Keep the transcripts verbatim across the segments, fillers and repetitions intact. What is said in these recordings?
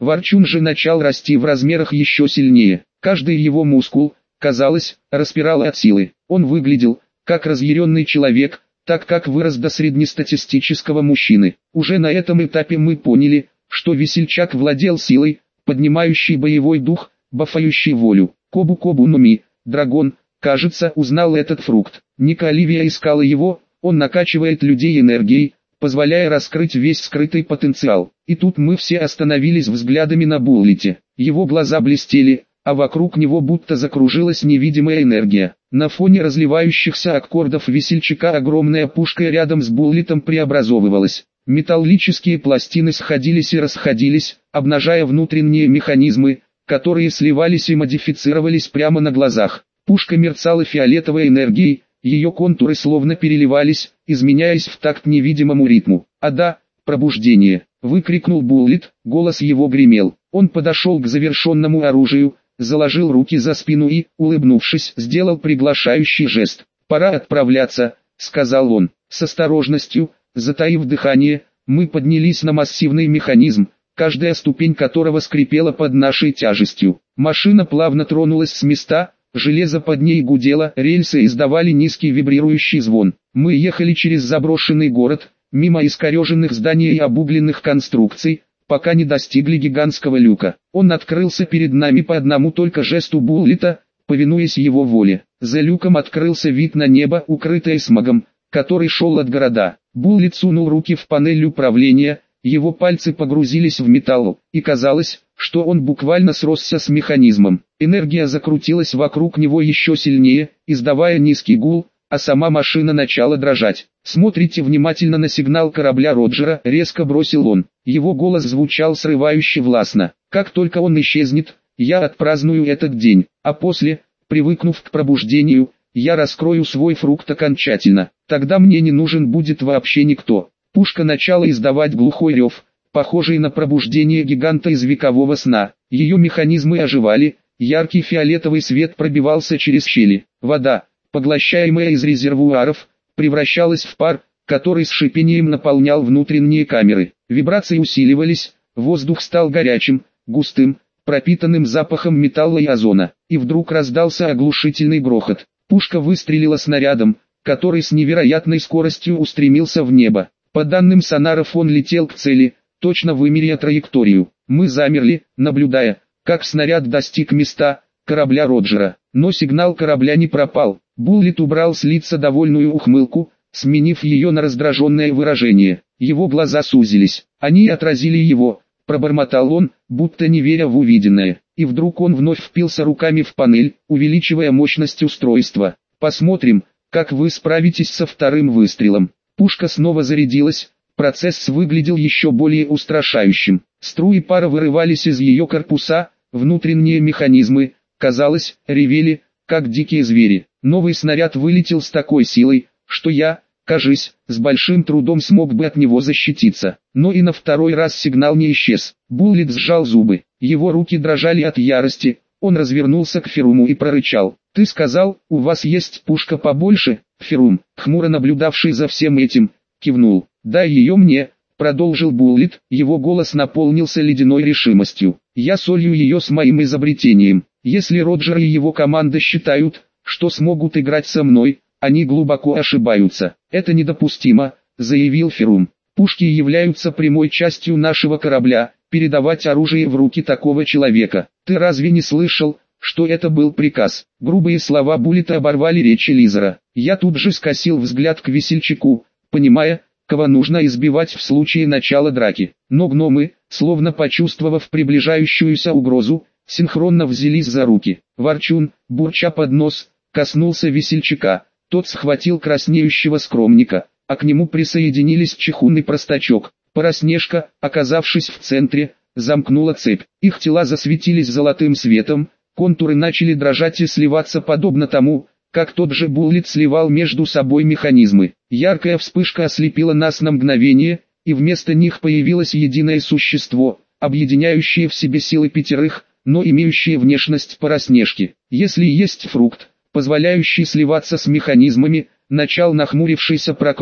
Ворчун же начал расти в размерах еще сильнее. Каждый его мускул, казалось, распирал от силы. Он выглядел, как разъяренный человек, так как вырос до среднестатистического мужчины. Уже на этом этапе мы поняли, что весельчак владел силой, поднимающей боевой дух, бафающей волю. Кобу-кобу Нуми, дракон, кажется, узнал этот фрукт. Ника Оливия искала его, он накачивает людей энергией, позволяя раскрыть весь скрытый потенциал. И тут мы все остановились взглядами на Буллите. Его глаза блестели, а вокруг него будто закружилась невидимая энергия. На фоне разливающихся аккордов весельчака огромная пушка рядом с Буллитом преобразовывалась. Металлические пластины сходились и расходились, обнажая внутренние механизмы, которые сливались и модифицировались прямо на глазах. Пушка мерцала фиолетовой энергией, ее контуры словно переливались, изменяясь в такт невидимому ритму. «А да, пробуждение!» — выкрикнул Буллит, голос его гремел. Он подошел к завершенному оружию, заложил руки за спину и, улыбнувшись, сделал приглашающий жест. «Пора отправляться», — сказал он. С осторожностью, затаив дыхание, мы поднялись на массивный механизм, каждая ступень которого скрипела под нашей тяжестью. Машина плавно тронулась с места, железо под ней гудело, рельсы издавали низкий вибрирующий звон. Мы ехали через заброшенный город, мимо искореженных зданий и обугленных конструкций, пока не достигли гигантского люка. Он открылся перед нами по одному только жесту Буллита, повинуясь его воле. За люком открылся вид на небо, укрытое смогом, который шел от города. Буллит сунул руки в панель управления, его пальцы погрузились в металл, и казалось, что он буквально сросся с механизмом. Энергия закрутилась вокруг него еще сильнее, издавая низкий гул, а сама машина начала дрожать. «Смотрите внимательно на сигнал корабля Роджера», — резко бросил он. Его голос звучал срывающе властно. «Как только он исчезнет, я отпраздную этот день, а после, привыкнув к пробуждению, я раскрою свой фрукт окончательно. Тогда мне не нужен будет вообще никто». Пушка начала издавать глухой рев, похожий на пробуждение гиганта из векового сна. Ее механизмы оживали, яркий фиолетовый свет пробивался через щели. Вода, поглощаемая из резервуаров, превращалась в пар, который с шипением наполнял внутренние камеры. Вибрации усиливались, воздух стал горячим, густым, пропитанным запахом металла и озона. И вдруг раздался оглушительный грохот. Пушка выстрелила снарядом, который с невероятной скоростью устремился в небо. По данным сонаров он летел к цели, точно вымеряя траекторию. Мы замерли, наблюдая, как снаряд достиг места корабля Роджера. Но сигнал корабля не пропал. Буллит убрал с лица довольную ухмылку, сменив ее на раздраженное выражение. Его глаза сузились. Они отразили его, пробормотал он, будто не веря в увиденное. И вдруг он вновь впился руками в панель, увеличивая мощность устройства. «Посмотрим, как вы справитесь со вторым выстрелом». Пушка снова зарядилась, процесс выглядел еще более устрашающим. Струи пара вырывались из ее корпуса, внутренние механизмы, казалось, ревели, как дикие звери. Новый снаряд вылетел с такой силой, что я, кажись, с большим трудом смог бы от него защититься. Но и на второй раз сигнал не исчез. Буллит сжал зубы, его руки дрожали от ярости, он развернулся к Феруму и прорычал. «Ты сказал, у вас есть пушка побольше?» Ферум, хмуро наблюдавший за всем этим, кивнул. «Дай ее мне», — продолжил Буллит, его голос наполнился ледяной решимостью. «Я солью ее с моим изобретением. Если Роджер и его команда считают, что смогут играть со мной, они глубоко ошибаются. Это недопустимо», — заявил Ферум. «Пушки являются прямой частью нашего корабля, передавать оружие в руки такого человека. Ты разве не слышал, что это был приказ?» Грубые слова Буллита оборвали речь Лизера. Я тут же скосил взгляд к весельчаку, понимая, кого нужно избивать в случае начала драки. Но гномы, словно почувствовав приближающуюся угрозу, синхронно взялись за руки. Ворчун, бурча под нос, коснулся весельчака. Тот схватил краснеющего скромника, а к нему присоединились Чехун и Простачок. Пороснежка, оказавшись в центре, замкнула цепь. Их тела засветились золотым светом, контуры начали дрожать и сливаться подобно тому, как тот же Буллит сливал между собой механизмы. Яркая вспышка ослепила нас на мгновение, и вместо них появилось единое существо, объединяющее в себе силы пятерых, но имеющее внешность Пороснежки. Если есть фрукт, позволяющий сливаться с механизмами, начал нахмурившийся Прокруст,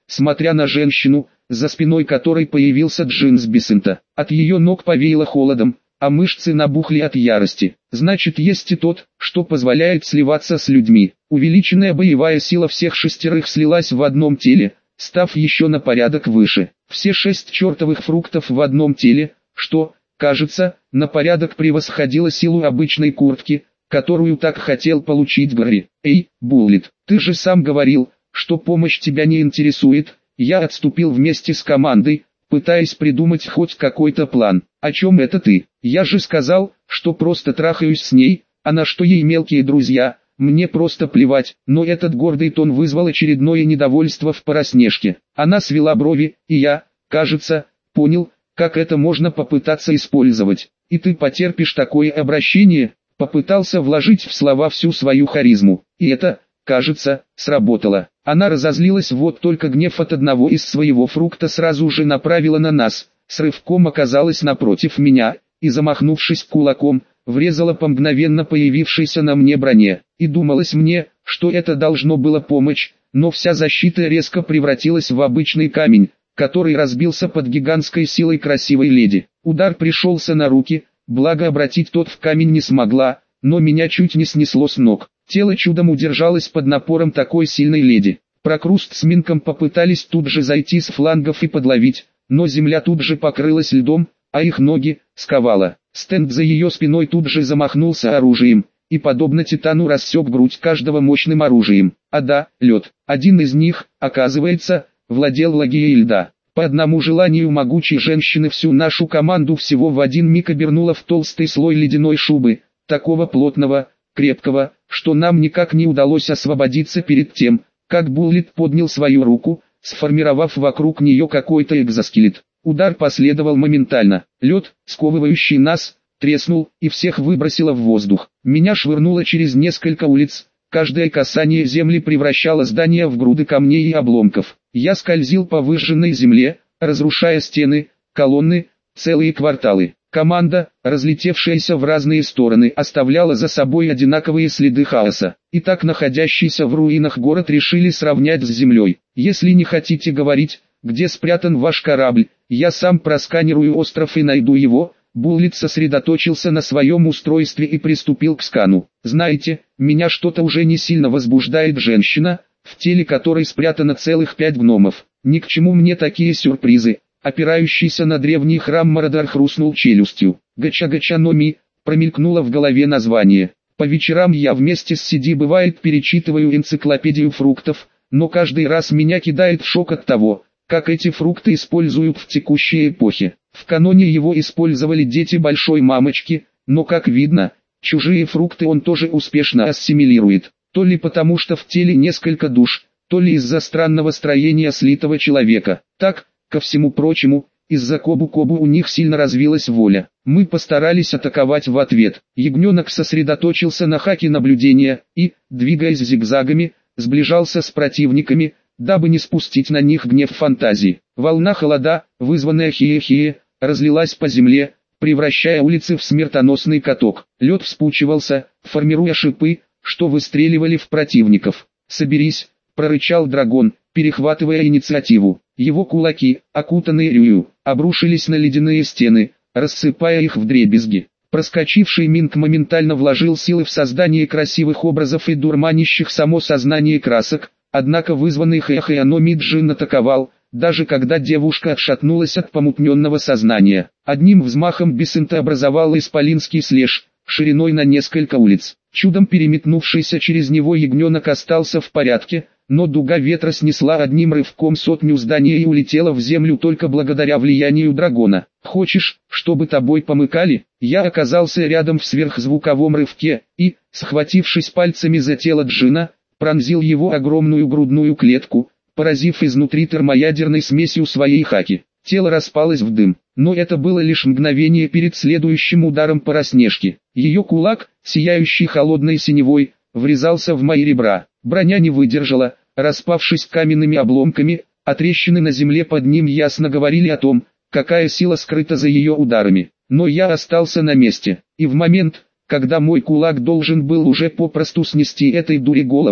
смотря на женщину, за спиной которой появился Джинс Бесента. От ее ног повеяло холодом, а мышцы набухли от ярости. Значит, есть и тот, что позволяет сливаться с людьми. Увеличенная боевая сила всех шестерых слилась в одном теле, став еще на порядок выше. Все шесть чертовых фруктов в одном теле, что, кажется, на порядок превосходило силу обычной куртки, которую так хотел получить Гарри. «Эй, Буллет, ты же сам говорил, что помощь тебя не интересует». Я отступил вместе с командой, пытаясь придумать хоть какой-то план. «О чем это ты? Я же сказал, что просто трахаюсь с ней, а на что ей мелкие друзья, мне просто плевать». Но этот гордый тон вызвал очередное недовольство в Параснежке. Она свела брови, и я, кажется, понял, как это можно попытаться использовать. «И ты потерпишь такое обращение?» Попытался вложить в слова всю свою харизму. И это, кажется, сработало. Она разозлилась, вот только гнев от одного из своего фрукта сразу же направила на нас, с рывком оказалась напротив меня, и замахнувшись кулаком, врезала по мгновенно появившейся на мне броне. И думалось мне, что это должно было помочь, но вся защита резко превратилась в обычный камень, который разбился под гигантской силой красивой леди. Удар пришелся на руки, благо обратить тот в камень не смогла, но меня чуть не снесло с ног. Тело чудом удержалось под напором такой сильной леди. Прокруст с Минком попытались тут же зайти с флангов и подловить, но земля тут же покрылась льдом, а их ноги сковала. Стенд за ее спиной тут же замахнулся оружием, и подобно титану рассек грудь каждого мощным оружием. А да, лед. Один из них, оказывается, владел лагией льда. По одному желанию могучей женщины всю нашу команду всего в один миг обернула в толстый слой ледяной шубы, такого плотного, крепкого, что нам никак не удалось освободиться перед тем, как Буллет поднял свою руку, сформировав вокруг нее какой-то экзоскелет. Удар последовал моментально. Лед, сковывающий нас, треснул и всех выбросило в воздух. Меня швырнуло через несколько улиц. Каждое касание земли превращало здание в груды камней и обломков. Я скользил по выжженной земле, разрушая стены, колонны, целые кварталы. Команда, разлетевшаяся в разные стороны, оставляла за собой одинаковые следы хаоса. И так находящийся в руинах город решили сравнять с землей. Если не хотите говорить, где спрятан ваш корабль, я сам просканирую остров и найду его. Буллет сосредоточился на своем устройстве и приступил к скану. Знаете, меня что-то уже не сильно возбуждает женщина, в теле которой спрятано целых пять гномов. Ни к чему мне такие сюрпризы. Опирающийся на древний храм Мородар хрустнул челюстью. Гача-гача Номи, промелькнуло в голове название. По вечерам я вместе с Сиди бывает перечитываю энциклопедию фруктов, но каждый раз меня кидает в шок от того, как эти фрукты используют в текущей эпохе. В каноне его использовали дети большой мамочки, но как видно, чужие фрукты он тоже успешно ассимилирует. То ли потому что в теле несколько душ, то ли из-за странного строения слитого человека. Так, ко всему прочему, из-за Кобу-Кобу у них сильно развилась воля. Мы постарались атаковать в ответ. Ягненок сосредоточился на хаке наблюдения и, двигаясь зигзагами, сближался с противниками, дабы не спустить на них гнев фантазии. Волна холода, вызванная хие-хие, разлилась по земле, превращая улицы в смертоносный каток. Лед вспучивался, формируя шипы, что выстреливали в противников. «Соберись», — прорычал дракон, перехватывая инициативу. Его кулаки, окутанные рюю, обрушились на ледяные стены, рассыпая их вдребезги. Проскочивший Минк моментально вложил силы в создание красивых образов и дурманящих само сознание красок, однако вызванный Хэхэ-Номи Джин атаковал, даже когда девушка отшатнулась от помутненного сознания. Одним взмахом Бесента образовал исполинский слеж, шириной на несколько улиц. Чудом переметнувшийся через него ягненок остался в порядке, но дуга ветра снесла одним рывком сотню зданий и улетела в землю только благодаря влиянию дракона. «Хочешь, чтобы тобой помыкали?» Я оказался рядом в сверхзвуковом рывке, и, схватившись пальцами за тело Джина, пронзил его огромную грудную клетку, поразив изнутри термоядерной смесью своей хаки. Тело распалось в дым, но это было лишь мгновение перед следующим ударом Параснежки. Ее кулак, сияющий холодной синевой, врезался в мои ребра. Броня не выдержала, распавшись каменными обломками, а трещины на земле под ним ясно говорили о том, какая сила скрыта за ее ударами. Но я остался на месте, и в момент, когда мой кулак должен был уже попросту снести этой дуре голову,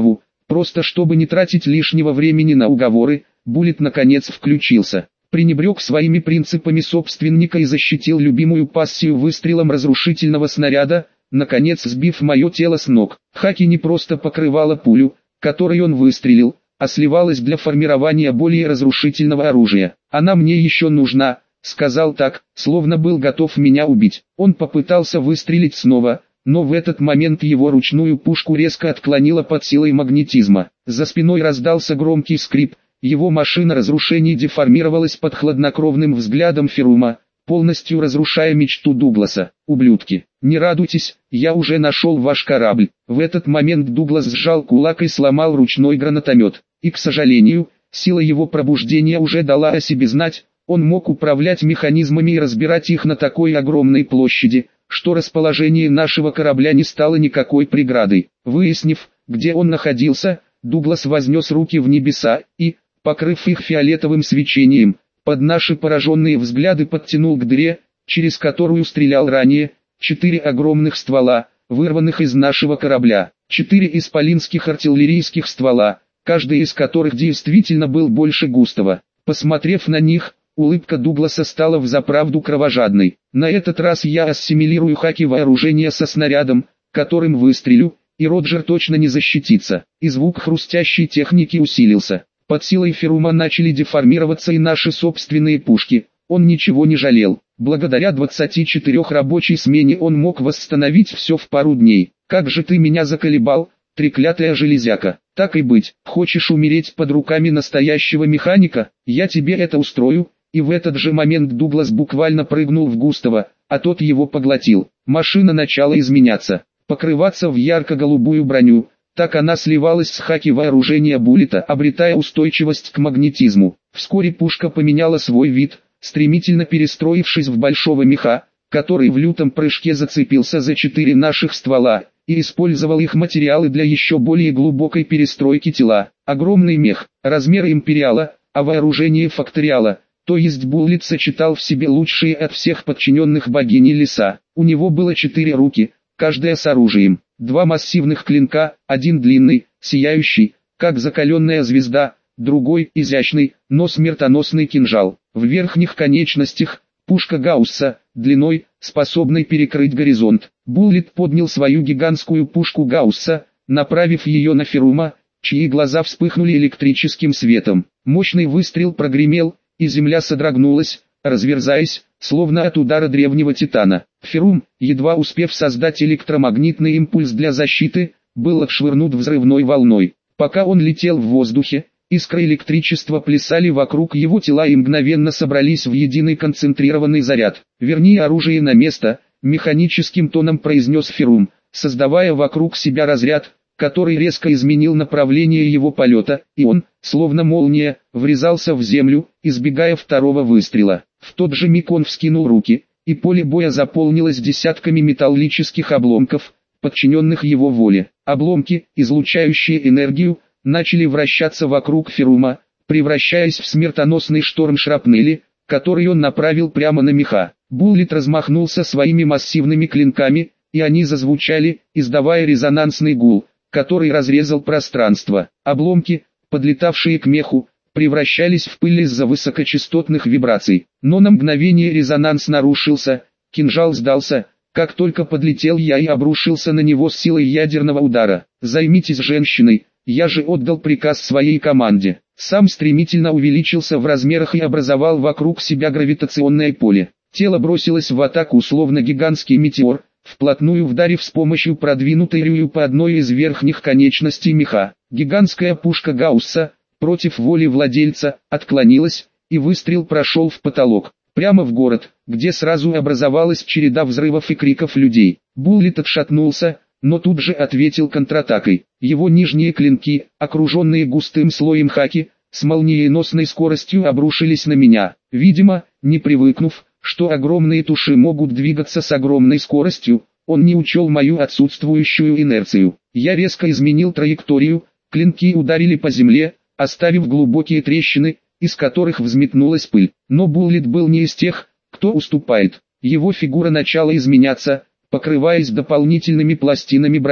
Просто чтобы не тратить лишнего времени на уговоры, Буллит наконец включился. Пренебрег своими принципами собственника и защитил любимую пассию выстрелом разрушительного снаряда, наконец сбив мое тело с ног. Хаки не просто покрывала пулю, которой он выстрелил, а сливалась для формирования более разрушительного оружия. «Она мне еще нужна», — сказал так, словно был готов меня убить. Он попытался выстрелить снова, но в этот момент его ручную пушку резко отклонило под силой магнетизма. За спиной раздался громкий скрип, его машина разрушений деформировалась под хладнокровным взглядом Ферума, полностью разрушая мечту Дугласа. «Ублюдки, не радуйтесь, я уже нашел ваш корабль». В этот момент Дуглас сжал кулак и сломал ручной гранатомет. И, к сожалению, сила его пробуждения уже дала о себе знать, он мог управлять механизмами и разбирать их на такой огромной площади, что расположение нашего корабля не стало никакой преградой. Выяснив, где он находился, Дуглас вознес руки в небеса и, покрыв их фиолетовым свечением, под наши пораженные взгляды подтянул к дыре, через которую стрелял ранее, четыре огромных ствола, вырванных из нашего корабля, четыре исполинских артиллерийских ствола, каждый из которых действительно был больше Густава. Посмотрев на них, улыбка Дугласа стала взаправду кровожадной. На этот раз я ассимилирую хаки вооружения со снарядом, которым выстрелю, и Роджер точно не защитится. И звук хрустящей техники усилился. Под силой Ферума начали деформироваться и наши собственные пушки. Он ничего не жалел. Благодаря двадцати четырёх рабочей смене он мог восстановить все в пару дней. «Как же ты меня заколебал, треклятая железяка! Так и быть, хочешь умереть под руками настоящего механика? Я тебе это устрою». И в этот же момент Дуглас буквально прыгнул в Густава, а тот его поглотил. Машина начала изменяться, покрываться в ярко-голубую броню. Так она сливалась с хаки вооружения Буллита, обретая устойчивость к магнетизму. Вскоре пушка поменяла свой вид, стремительно перестроившись в большого меха, который в лютом прыжке зацепился за четыре наших ствола и использовал их материалы для еще более глубокой перестройки тела. Огромный мех, размеры империала, а вооружение факториала, то есть Буллит сочетал в себе лучшие от всех подчиненных богини леса. У него было четыре руки, каждая с оружием, два массивных клинка, один длинный, сияющий, как закаленная звезда, другой изящный, но смертоносный кинжал. В верхних конечностях пушка Гаусса, длиной, способной перекрыть горизонт. Буллит поднял свою гигантскую пушку Гаусса, направив ее на Ферума, чьи глаза вспыхнули электрическим светом. Мощный выстрел прогремел, и земля содрогнулась, разверзаясь, словно от удара древнего титана. Ферум, едва успев создать электромагнитный импульс для защиты, был отшвырнут взрывной волной. Пока он летел в воздухе, искры электричества плясали вокруг его тела и мгновенно собрались в единый концентрированный заряд. «Верни оружие на место», — механическим тоном произнес Ферум, создавая вокруг себя разряд, который резко изменил направление его полета, и он, словно молния, врезался в землю, избегая второго выстрела. В тот же миг он вскинул руки, и поле боя заполнилось десятками металлических обломков, подчиненных его воле. Обломки, излучающие энергию, начали вращаться вокруг Ферума, превращаясь в смертоносный шторм шрапнели, который он направил прямо на меха. Буллит размахнулся своими массивными клинками, и они зазвучали, издавая резонансный гул, который разрезал пространство. Обломки, подлетавшие к меху, превращались в пыль из-за высокочастотных вибраций. Но на мгновение резонанс нарушился, кинжал сдался, как только подлетел я и обрушился на него с силой ядерного удара. «Займитесь женщиной, я же отдал приказ своей команде». Сам стремительно увеличился в размерах и образовал вокруг себя гравитационное поле. Тело бросилось в атаку словно гигантский метеор, вплотную вдарив с помощью продвинутой рюю по одной из верхних конечностей меха. Гигантская пушка Гаусса, против воли владельца, отклонилась, и выстрел прошел в потолок, прямо в город, где сразу образовалась череда взрывов и криков людей. Буллит отшатнулся, но тут же ответил контратакой. Его нижние клинки, окруженные густым слоем хаки, с молниеносной скоростью обрушились на меня. Видимо, не привыкнув, что огромные туши могут двигаться с огромной скоростью, он не учел мою отсутствующую инерцию. Я резко изменил траекторию, клинки ударили по земле, оставив глубокие трещины, из которых взметнулась пыль. Но Буллит был не из тех, кто уступает. Его фигура начала изменяться, покрываясь дополнительными пластинами брони.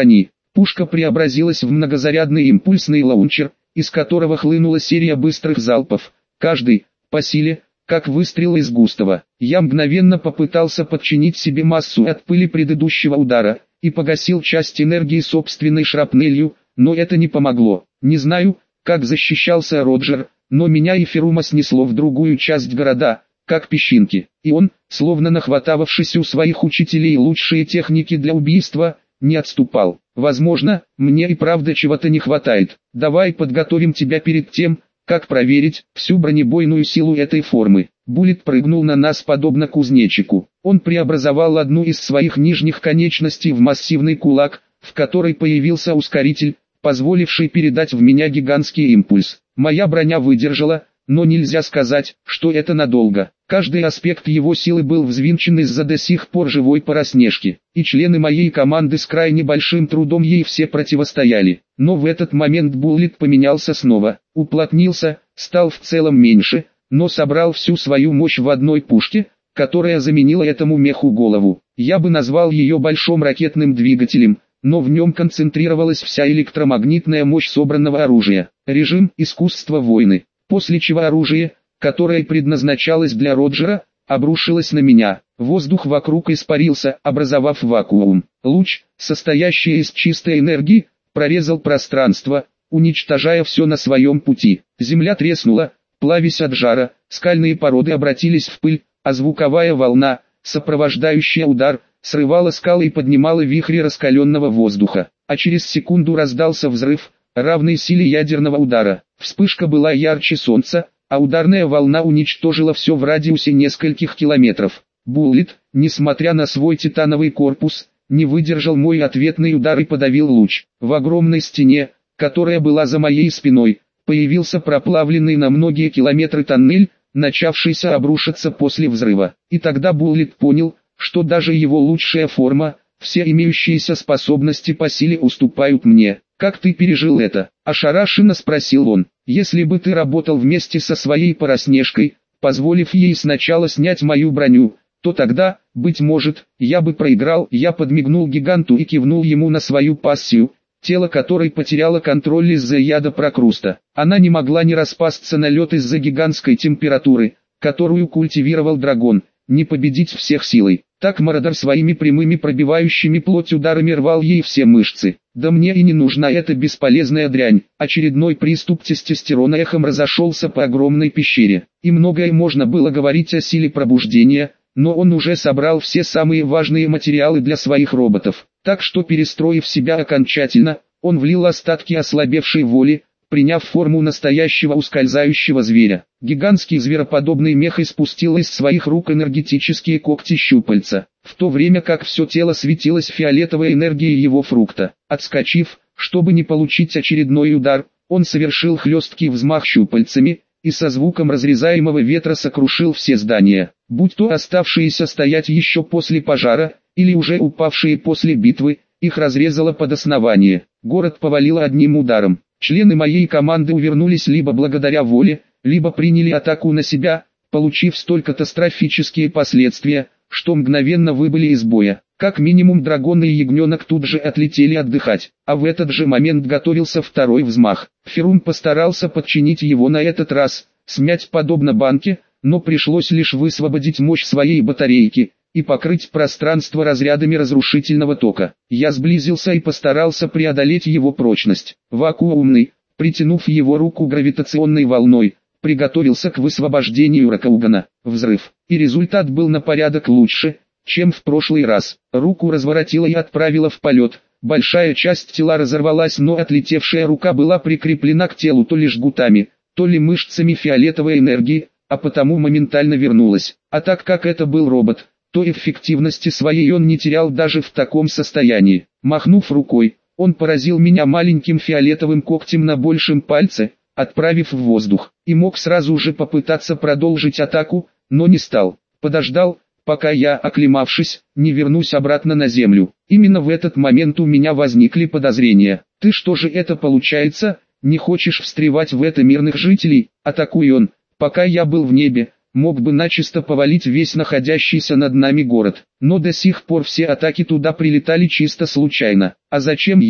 Пушка преобразилась в многозарядный импульсный лаунчер, из которого хлынула серия быстрых залпов, каждый, по силе, как выстрел из густого. Я мгновенно попытался подчинить себе массу от пыли предыдущего удара, и погасил часть энергии собственной шрапнелью, но это не помогло. Не знаю, как защищался Роджер, но меня и Ферума снесло в другую часть города, как песчинки. И он, словно нахватавшись у своих учителей лучшие техники для убийства, не отступал. Возможно, мне и правда чего-то не хватает. Давай подготовим тебя перед тем, как проверить всю бронебойную силу этой формы. Буллет прыгнул на нас подобно кузнечику. Он преобразовал одну из своих нижних конечностей в массивный кулак, в которой появился ускоритель, позволивший передать в меня гигантский импульс. Моя броня выдержала, но нельзя сказать, что это надолго. Каждый аспект его силы был взвинчен из-за до сих пор живой Пороснежки, и члены моей команды с крайне большим трудом ей все противостояли. Но в этот момент Буллет поменялся снова, уплотнился, стал в целом меньше, но собрал всю свою мощь в одной пушке, которая заменила этому меху голову. Я бы назвал ее большим ракетным двигателем, но в нем концентрировалась вся электромагнитная мощь собранного оружия. Режим искусства войны. После чего оружие, которое предназначалось для Роджера, обрушилось на меня. Воздух вокруг испарился, образовав вакуум. Луч, состоящий из чистой энергии, прорезал пространство, уничтожая все на своем пути. Земля треснула, плавясь от жара, скальные породы обратились в пыль, а звуковая волна, сопровождающая удар, срывала скалы и поднимала вихри раскаленного воздуха. А через секунду раздался взрыв, равный силе ядерного удара. Вспышка была ярче солнца, а ударная волна уничтожила все в радиусе нескольких километров. Буллет, несмотря на свой титановый корпус, не выдержал мой ответный удар и подавил луч. В огромной стене, которая была за моей спиной, появился проплавленный на многие километры тоннель, начавшийся обрушиться после взрыва. И тогда Буллет понял, что даже его лучшая форма, все имеющиеся способности по силе уступают мне. «Как ты пережил это?» – ошарашенно спросил он. «Если бы ты работал вместе со своей Пороснежкой, позволив ей сначала снять мою броню, то тогда, быть может, я бы проиграл». Я подмигнул гиганту и кивнул ему на свою пассию, тело которой потеряло контроль из-за яда прокруста. Она не могла не распасться на лед из-за гигантской температуры, которую культивировал дракон, не победить всех силой. Так Мародер своими прямыми пробивающими плоть ударами рвал ей все мышцы. Да мне и не нужна эта бесполезная дрянь. Очередной приступ тестостерона эхом разошелся по огромной пещере. И многое можно было говорить о силе пробуждения, но он уже собрал все самые важные материалы для своих роботов. Так что, перестроив себя окончательно, он влил остатки ослабевшей воли, приняв форму настоящего ускользающего зверя. Гигантский звероподобный мех испустил из своих рук энергетические когти-щупальца, в то время как все тело светилось фиолетовой энергией его фрукта. Отскочив, чтобы не получить очередной удар, он совершил хлесткий взмах щупальцами, и со звуком разрезаемого ветра сокрушил все здания, будь то оставшиеся стоять еще после пожара, или уже упавшие после битвы, их разрезало под основание. Город повалило одним ударом. Члены моей команды увернулись либо благодаря воле, либо приняли атаку на себя, получив столь катастрофические последствия, что мгновенно выбыли из боя. Как минимум дракон и ягненок тут же отлетели отдыхать, а в этот же момент готовился второй взмах. Ферум постарался подчинить его на этот раз, смять подобно банке, но пришлось лишь высвободить мощь своей батарейки и покрыть пространство разрядами разрушительного тока. Я сблизился и постарался преодолеть его прочность. Вакуумный, притянув его руку гравитационной волной, приготовился к высвобождению Рокаугана. Взрыв. И результат был на порядок лучше, чем в прошлый раз. Руку разворотила и отправила в полет. Большая часть тела разорвалась, но отлетевшая рука была прикреплена к телу то ли жгутами, то ли мышцами фиолетовой энергии, а потому моментально вернулась. А так как это был робот, то эффективности своей он не терял даже в таком состоянии. Махнув рукой, он поразил меня маленьким фиолетовым когтем на большем пальце, отправив в воздух, и мог сразу же попытаться продолжить атаку, но не стал. Подождал, пока я, оклемавшись, не вернусь обратно на землю. Именно в этот момент у меня возникли подозрения. «Ты что же это получается, не хочешь встревать в это мирных жителей?» Атакуй он, пока я был в небе, мог бы начисто повалить весь находящийся над нами город. Но до сих пор все атаки туда прилетали чисто случайно. А зачем я,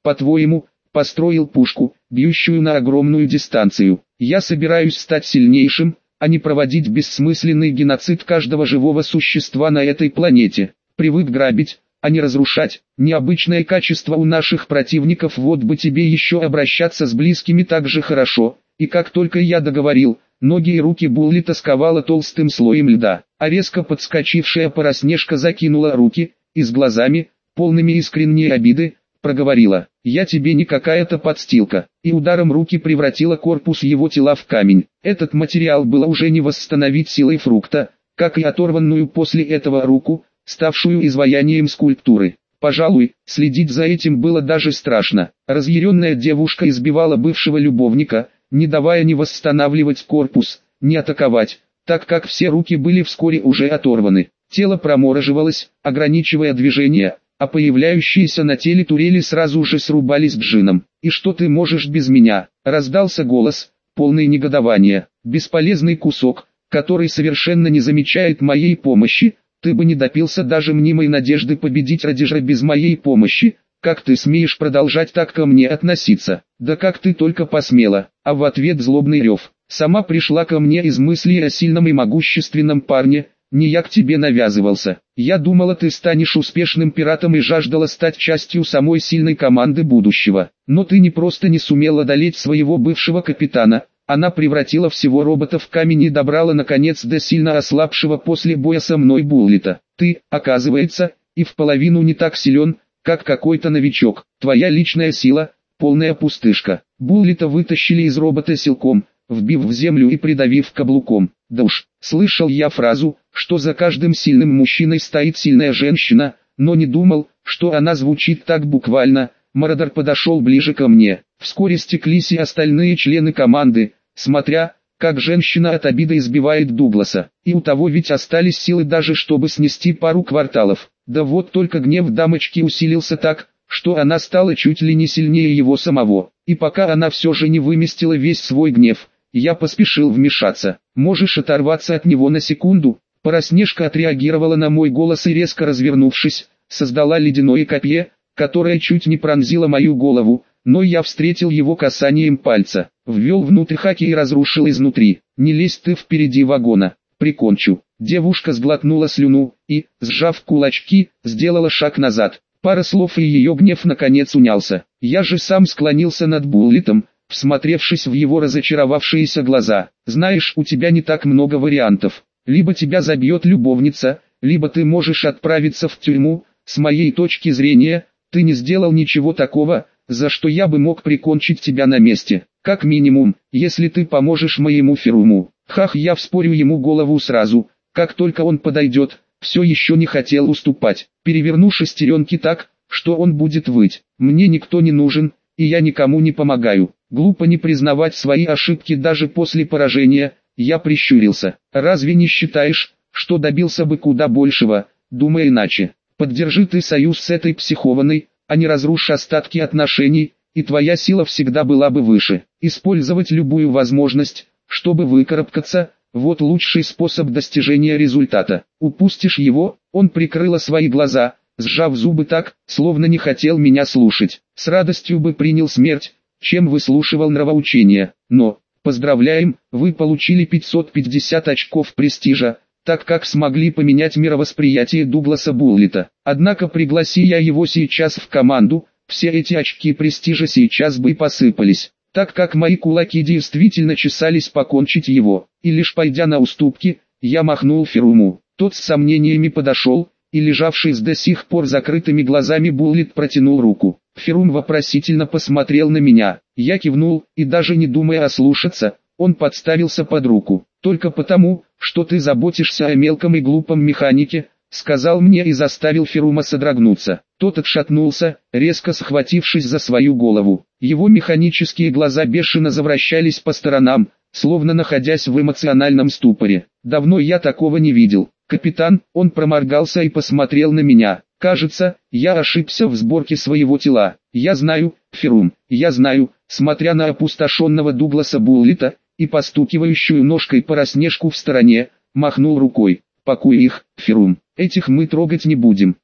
по-твоему, построил пушку, бьющую на огромную дистанцию. Я собираюсь стать сильнейшим, а не проводить бессмысленный геноцид каждого живого существа на этой планете. Привык грабить, а не разрушать. Необычное качество у наших противников, вот бы тебе еще обращаться с близкими так же хорошо. И как только я договорил, ноги и руки Буллита сковало толстым слоем льда, а резко подскочившая Пороснежка закинула руки, и с глазами, полными искренней обиды, проговорила: «Я тебе не какая-то подстилка», и ударом руки превратила корпус его тела в камень. Этот материал было уже не восстановить силой фрукта, как и оторванную после этого руку, ставшую изваянием скульптуры. Пожалуй, следить за этим было даже страшно. Разъяренная девушка избивала бывшего любовника, не давая ни восстанавливать корпус, ни атаковать, так как все руки были вскоре уже оторваны. Тело промораживалось, ограничивая движение, а появляющиеся на теле турели сразу же срубались джином. «И что ты можешь без меня?» — раздался голос, полный негодования. «Бесполезный кусок, который совершенно не замечает моей помощи. Ты бы не допился даже мнимой надежды победить Радижа без моей помощи. Как ты смеешь продолжать так ко мне относиться? Да как ты только посмела!» А в ответ злобный рев. «Сама пришла ко мне из мыслей о сильном и могущественном парне, не я к тебе навязывался. Я думала, ты станешь успешным пиратом и жаждала стать частью самой сильной команды будущего. Но ты не просто не сумела одолеть своего бывшего капитана, она превратила всего робота в камень и добрала наконец до сильно ослабшего после боя со мной Буллита. Ты, оказывается, и в половину не так силен, как какой-то новичок. Твоя личная сила – полная пустышка». Буллита вытащили из робота силком, вбив в землю и придавив каблуком. Да уж, слышал я фразу, что за каждым сильным мужчиной стоит сильная женщина, но не думал, что она звучит так буквально. Мародер подошел ближе ко мне. Вскоре стеклись и остальные члены команды, смотря, как женщина от обиды избивает Дугласа. И у того ведь остались силы даже чтобы снести пару кварталов. Да вот только гнев дамочки усилился так, что она стала чуть ли не сильнее его самого. И пока она все же не выместила весь свой гнев, я поспешил вмешаться. «Можешь оторваться от него на секунду?» Пороснежка отреагировала на мой голос и резко развернувшись, создала ледяное копье, которое чуть не пронзило мою голову, но я встретил его касанием пальца, ввел внутрь хаки и разрушил изнутри. «Не лезь ты впереди вагона, прикончу». Девушка сглотнула слюну и, сжав кулачки, сделала шаг назад. Пара слов и ее гнев наконец унялся. Я же сам склонился над Буллитом, всмотревшись в его разочаровавшиеся глаза. «Знаешь, у тебя не так много вариантов. Либо тебя забьет любовница, либо ты можешь отправиться в тюрьму. С моей точки зрения, ты не сделал ничего такого, за что я бы мог прикончить тебя на месте. Как минимум, если ты поможешь моему Феруму». Хах, я вспорю ему голову сразу, как только он подойдет. Все еще не хотел уступать. Переверну шестеренки так, что он будет выть. Мне никто не нужен, и я никому не помогаю. Глупо не признавать свои ошибки даже после поражения. Я прищурился. «Разве не считаешь, что добился бы куда большего, думая иначе? Поддержи ты союз с этой психованной, а не разрушь остатки отношений, и твоя сила всегда была бы выше. Использовать любую возможность, чтобы выкарабкаться – вот лучший способ достижения результата. Упустишь его». Он прикрыла свои глаза, сжав зубы так, словно не хотел меня слушать. С радостью бы принял смерть, чем выслушивал нравоучения. Но, поздравляем, вы получили пятьсот пятьдесят очков престижа, так как смогли поменять мировосприятие Дугласа Буллита. Однако пригласи я его сейчас в команду, все эти очки престижа сейчас бы и посыпались, так как мои кулаки действительно чесались покончить его. И лишь пойдя на уступки, я махнул Феруму. Тот с сомнениями подошел, и лежавший с до сих пор закрытыми глазами Буллит протянул руку. Ферум вопросительно посмотрел на меня. Я кивнул, и даже не думая ослушаться, он подставился под руку. «Только потому, что ты заботишься о мелком и глупом механике», сказал мне и заставил Ферума содрогнуться. Тот отшатнулся, резко схватившись за свою голову. Его механические глаза бешено завращались по сторонам, словно находясь в эмоциональном ступоре. Давно я такого не видел. «Капитан», он проморгался и посмотрел на меня. «Кажется, я ошибся в сборке своего тела. Я знаю, Ферум, я знаю», смотря на опустошенного Дугласа Буллита и постукивающую ножкой Пороснежку в стороне, махнул рукой. «Пакуй их, Ферум, этих мы трогать не будем».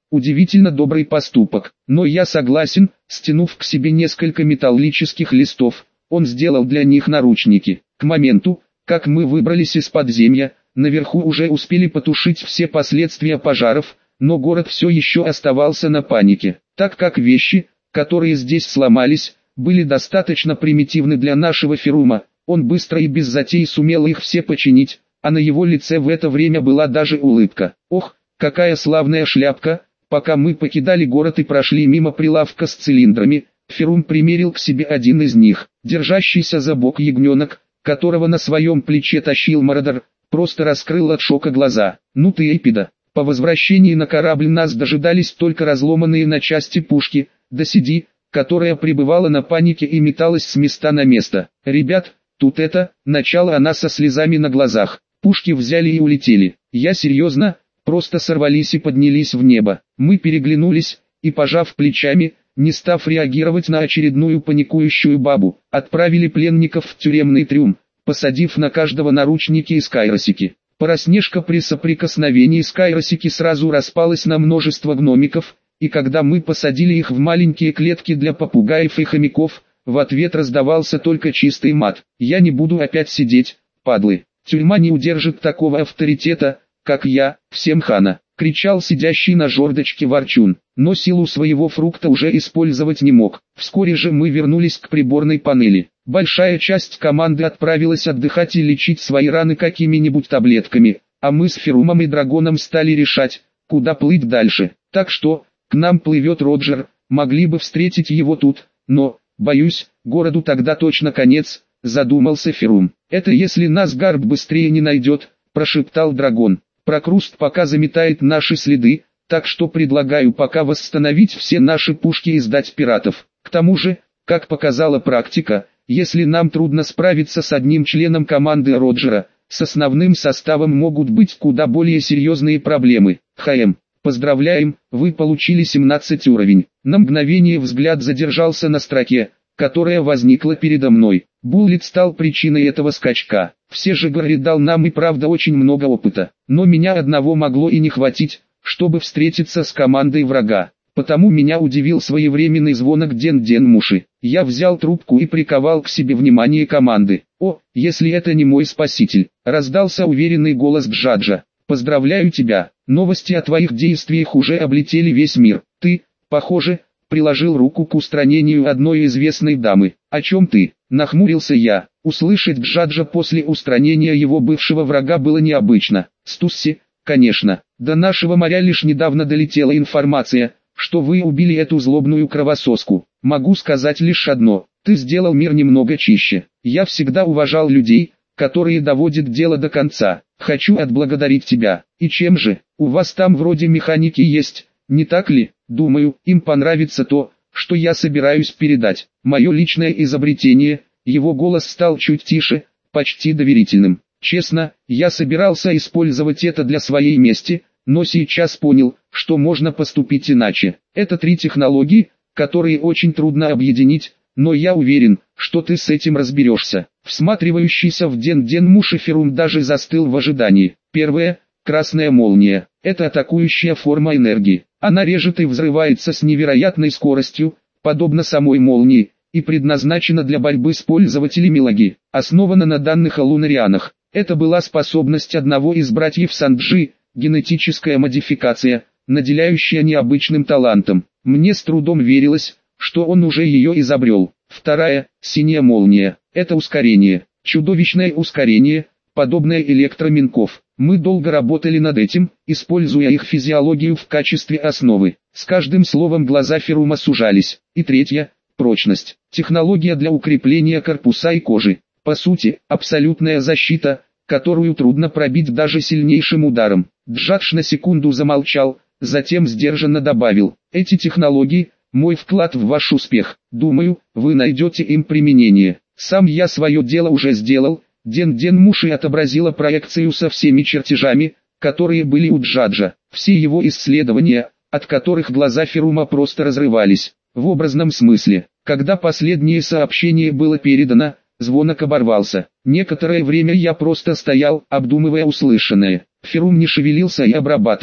Удивительно добрый поступок, но я согласен. Стянув к себе несколько металлических листов, он сделал для них наручники. К моменту, как мы выбрались из подземья, наверху уже успели потушить все последствия пожаров, но город все еще оставался на панике, так как вещи, которые здесь сломались, были достаточно примитивны для нашего Ферума. Он быстро и без затей сумел их все починить, а на его лице в это время была даже улыбка. Ох, какая славная шляпка! Пока мы покидали город и прошли мимо прилавка с цилиндрами, Ферум примерил к себе один из них. Держащийся за бок ягненок, которого на своем плече тащил Мародер, просто раскрыл от шока глаза. Ну ты эпида! По возвращении на корабль нас дожидались только разломанные на части пушки, да Сиди, которая пребывала на панике и металась с места на место. Ребят, тут это, начала она со слезами на глазах. Пушки взяли и улетели. Я серьезно, просто сорвались и поднялись в небо. Мы переглянулись, и пожав плечами, не став реагировать на очередную паникующую бабу, отправили пленников в тюремный трюм, посадив на каждого наручники и скайросики. Пороснежка при соприкосновении скайросики сразу распалась на множество гномиков, и когда мы посадили их в маленькие клетки для попугаев и хомяков, в ответ раздавался только чистый мат. «Я не буду опять сидеть, падлы. Тюрьма не удержит такого авторитета, как я, всем хана», — кричал сидящий на жердочке ворчун, но силу своего фрукта уже использовать не мог. Вскоре же мы вернулись к приборной панели. Большая часть команды отправилась отдыхать и лечить свои раны какими-нибудь таблетками, а мы с Ферумом и Драгоном стали решать, куда плыть дальше. Так что, к нам плывет Роджер, могли бы встретить его тут, но, боюсь, городу тогда точно конец, задумался Ферум. Это если нас Гарп быстрее не найдет, прошептал Драгон. Прокруст пока заметает наши следы, так что предлагаю пока восстановить все наши пушки и сдать пиратов. К тому же, как показала практика, если нам трудно справиться с одним членом команды Роджера, с основным составом могут быть куда более серьезные проблемы. ХМ. Поздравляем, вы получили семнадцать уровень. На мгновение взгляд задержался на строке, которая возникла передо мной. Буллет стал причиной этого скачка. Все же Гарри дал нам и правда очень много опыта. Но меня одного могло и не хватить, чтобы встретиться с командой врага. Потому меня удивил своевременный звонок Ден-Ден-Муши. Я взял трубку и приковал к себе внимание команды. «О, если это не мой спаситель!» — раздался уверенный голос Джаджа. «Поздравляю тебя, новости о твоих действиях уже облетели весь мир. Ты, похоже, приложил руку к устранению одной известной дамы. О чем ты?» — нахмурился я. Услышать Джаджа после устранения его бывшего врага было необычно. Стусси, конечно. До нашего моря лишь недавно долетела информация, что вы убили эту злобную кровососку. Могу сказать лишь одно: ты сделал мир немного чище. Я всегда уважал людей, которые доводят дело до конца. Хочу отблагодарить тебя. И чем же? У вас там вроде механики есть, не так ли? Думаю, им понравится то, что я собираюсь передать. Мое личное изобретение. Его голос стал чуть тише, почти доверительным. Честно, я собирался использовать это для своей мести, но сейчас понял, что можно поступить иначе. Это три технологии, которые очень трудно объединить, но я уверен, что ты с этим разберешься. Всматривающийся в Ден-Ден-Муши Ферум даже застыл в ожидании. Первое – красная молния. Это атакующая форма энергии. Она режет и взрывается с невероятной скоростью, подобно самой молнии, и предназначена для борьбы с пользователями лаги. Основана на данных о лунарианах. Это была способность одного из братьев Санджи, генетическая модификация, наделяющая необычным талантом. Мне с трудом верилось, что он уже ее изобрел. Вторая – синяя молния. Это ускорение. Чудовищное ускорение, подобное электроминков. Мы долго работали над этим, используя их физиологию в качестве основы. С каждым словом глаза Ферума сужались. И третья – прочность. Технология для укрепления корпуса и кожи. По сути, абсолютная защита, которую трудно пробить даже сильнейшим ударом. Джадж на секунду замолчал, затем сдержанно добавил: эти технологии – мой вклад в ваш успех. Думаю, вы найдете им применение. Сам я свое дело уже сделал. Ден-Ден-Муши отобразила проекцию со всеми чертежами, которые были у Джаджа. Все его исследования, от которых глаза Ферума просто разрывались. В образном смысле, когда последнее сообщение было передано, звонок оборвался. Некоторое время я просто стоял, обдумывая услышанное. Ферум не шевелился и обрабатывал.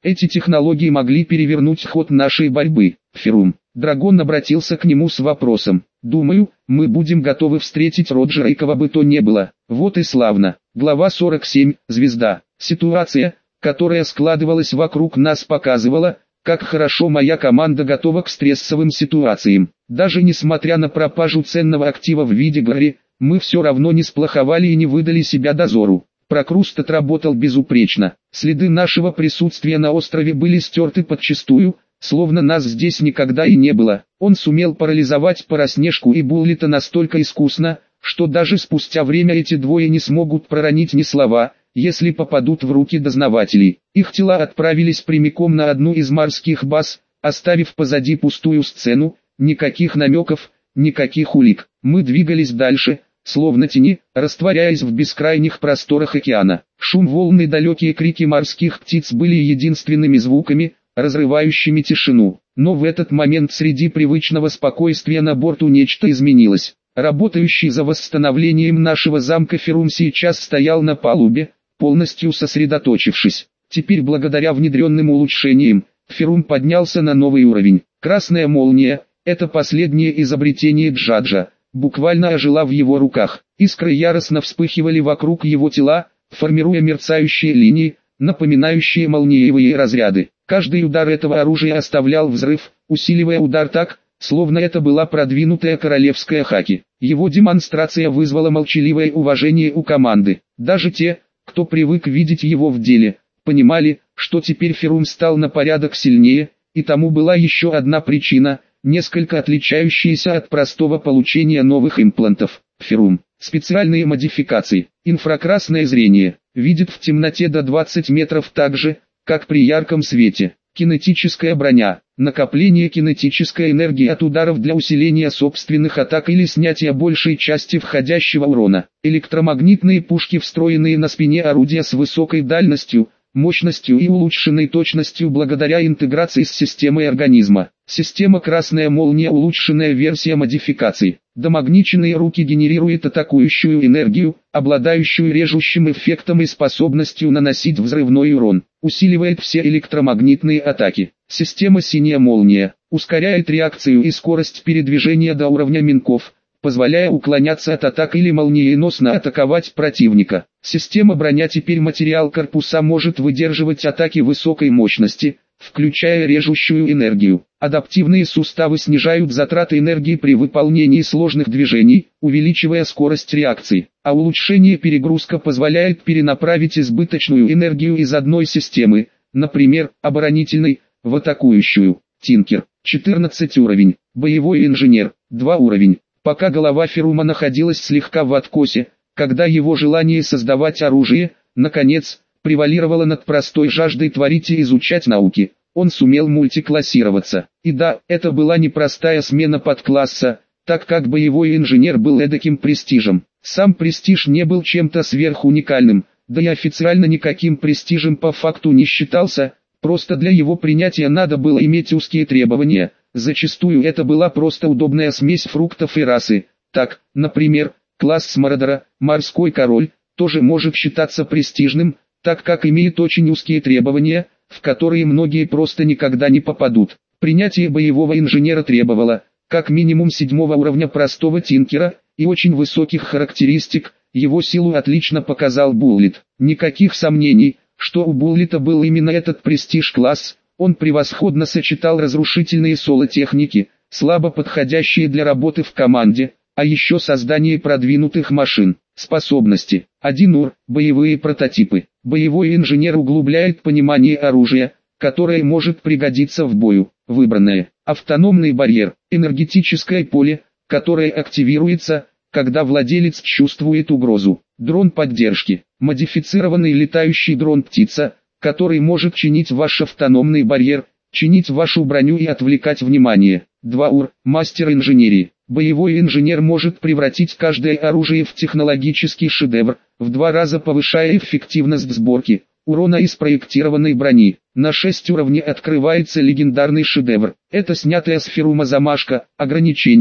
Эти технологии могли перевернуть ход нашей борьбы. Ферум. Драгон обратился к нему с вопросом. Думаю, мы будем готовы встретить Роджера, и кого бы то ни было. Вот и славно. Глава сорок семь. Звезда. Ситуация, которая складывалась вокруг нас, показывала, как хорошо моя команда готова к стрессовым ситуациям. Даже несмотря на пропажу ценного актива в виде Гарри, мы все равно не сплоховали и не выдали себя дозору. Прокруст отработал безупречно. Следы нашего присутствия на острове были стерты подчистую, словно нас здесь никогда и не было. Он сумел парализовать Пороснежку и Буллита настолько искусно, что даже спустя время эти двое не смогут проронить ни слова, если попадут в руки дознавателей. Их тела отправились прямиком на одну из морских баз, оставив позади пустую сцену, никаких намеков, никаких улик. Мы двигались дальше, словно тени, растворяясь в бескрайних просторах океана. Шум волн и далекие крики морских птиц были единственными звуками, разрывающими тишину. Но в этот момент среди привычного спокойствия на борту нечто изменилось. Работающий за восстановлением нашего замка Ферум сейчас стоял на палубе, полностью сосредоточившись. Теперь, благодаря внедренным улучшениям, Ферум поднялся на новый уровень. Красная молния — это последнее изобретение Джаджа, буквально ожила в его руках. Искры яростно вспыхивали вокруг его тела, формируя мерцающие линии, напоминающие молниевые разряды. Каждый удар этого оружия оставлял взрыв, усиливая удар так, словно это была продвинутая королевская хаки. Его демонстрация вызвала молчаливое уважение у команды. Даже те, кто привык видеть его в деле, понимали, что теперь Ферум стал на порядок сильнее, и тому была еще одна причина, несколько отличающаяся от простого получения новых имплантов. Ферум. Специальные модификации. Инфракрасное зрение. Видит в темноте до двадцати метров так же, как при ярком свете. Кинетическая броня. Накопление кинетической энергии от ударов для усиления собственных атак или снятия большей части входящего урона. Электромагнитные пушки, встроенные на спине орудия с высокой дальностью, мощностью и улучшенной точностью благодаря интеграции с системой организма. Система «Красная молния» — улучшенная версия модификации. Домагниченные руки генерируют атакующую энергию, обладающую режущим эффектом и способностью наносить взрывной урон. Усиливает все электромагнитные атаки. Система «Синяя молния» ускоряет реакцию и скорость передвижения до уровня минков, позволяя уклоняться от атак или молниеносно атаковать противника. Система броня. Теперь материал корпуса может выдерживать атаки высокой мощности, включая режущую энергию. Адаптивные суставы снижают затраты энергии при выполнении сложных движений, увеличивая скорость реакции. А улучшение перегрузка позволяет перенаправить избыточную энергию из одной системы, например, оборонительной, в атакующую. Тинкер. четырнадцатый уровень. Боевой инженер. два уровень. Пока голова Ферума находилась слегка в откосе, когда его желание создавать оружие, наконец, превалировало над простой жаждой творить и изучать науки, он сумел мультиклассироваться. И да, это была непростая смена подкласса, так как боевой инженер был эдаким престижем. Сам престиж не был чем-то сверхуникальным, да и официально никаким престижем по факту не считался, просто для его принятия надо было иметь узкие требования. Зачастую это была просто удобная смесь фруктов и расы. Так, например, класс Смородера, морской король, тоже может считаться престижным, так как имеет очень узкие требования, в которые многие просто никогда не попадут. Принятие боевого инженера требовало, как минимум седьмого уровня простого тинкера, и очень высоких характеристик. Его силу отлично показал Буллит. Никаких сомнений, что у Буллита был именно этот престиж-класс. Он превосходно сочетал разрушительные соло-техники, слабо подходящие для работы в команде, а еще создание продвинутых машин. Способности. один ур. Боевые прототипы. Боевой инженер углубляет понимание оружия, которое может пригодиться в бою. Выбранное. Автономный барьер. Энергетическое поле, которое активируется, когда владелец чувствует угрозу. Дрон поддержки. Модифицированный летающий дрон-птица, который может чинить ваш автономный барьер, чинить вашу броню и отвлекать внимание. два ур. Мастер инженерии. Боевой инженер может превратить каждое оружие в технологический шедевр, в два раза повышая эффективность сборки, урона и спроектированной брони. На шесть уровней открывается легендарный шедевр. Это снятая с Ферума замашка, ограничение,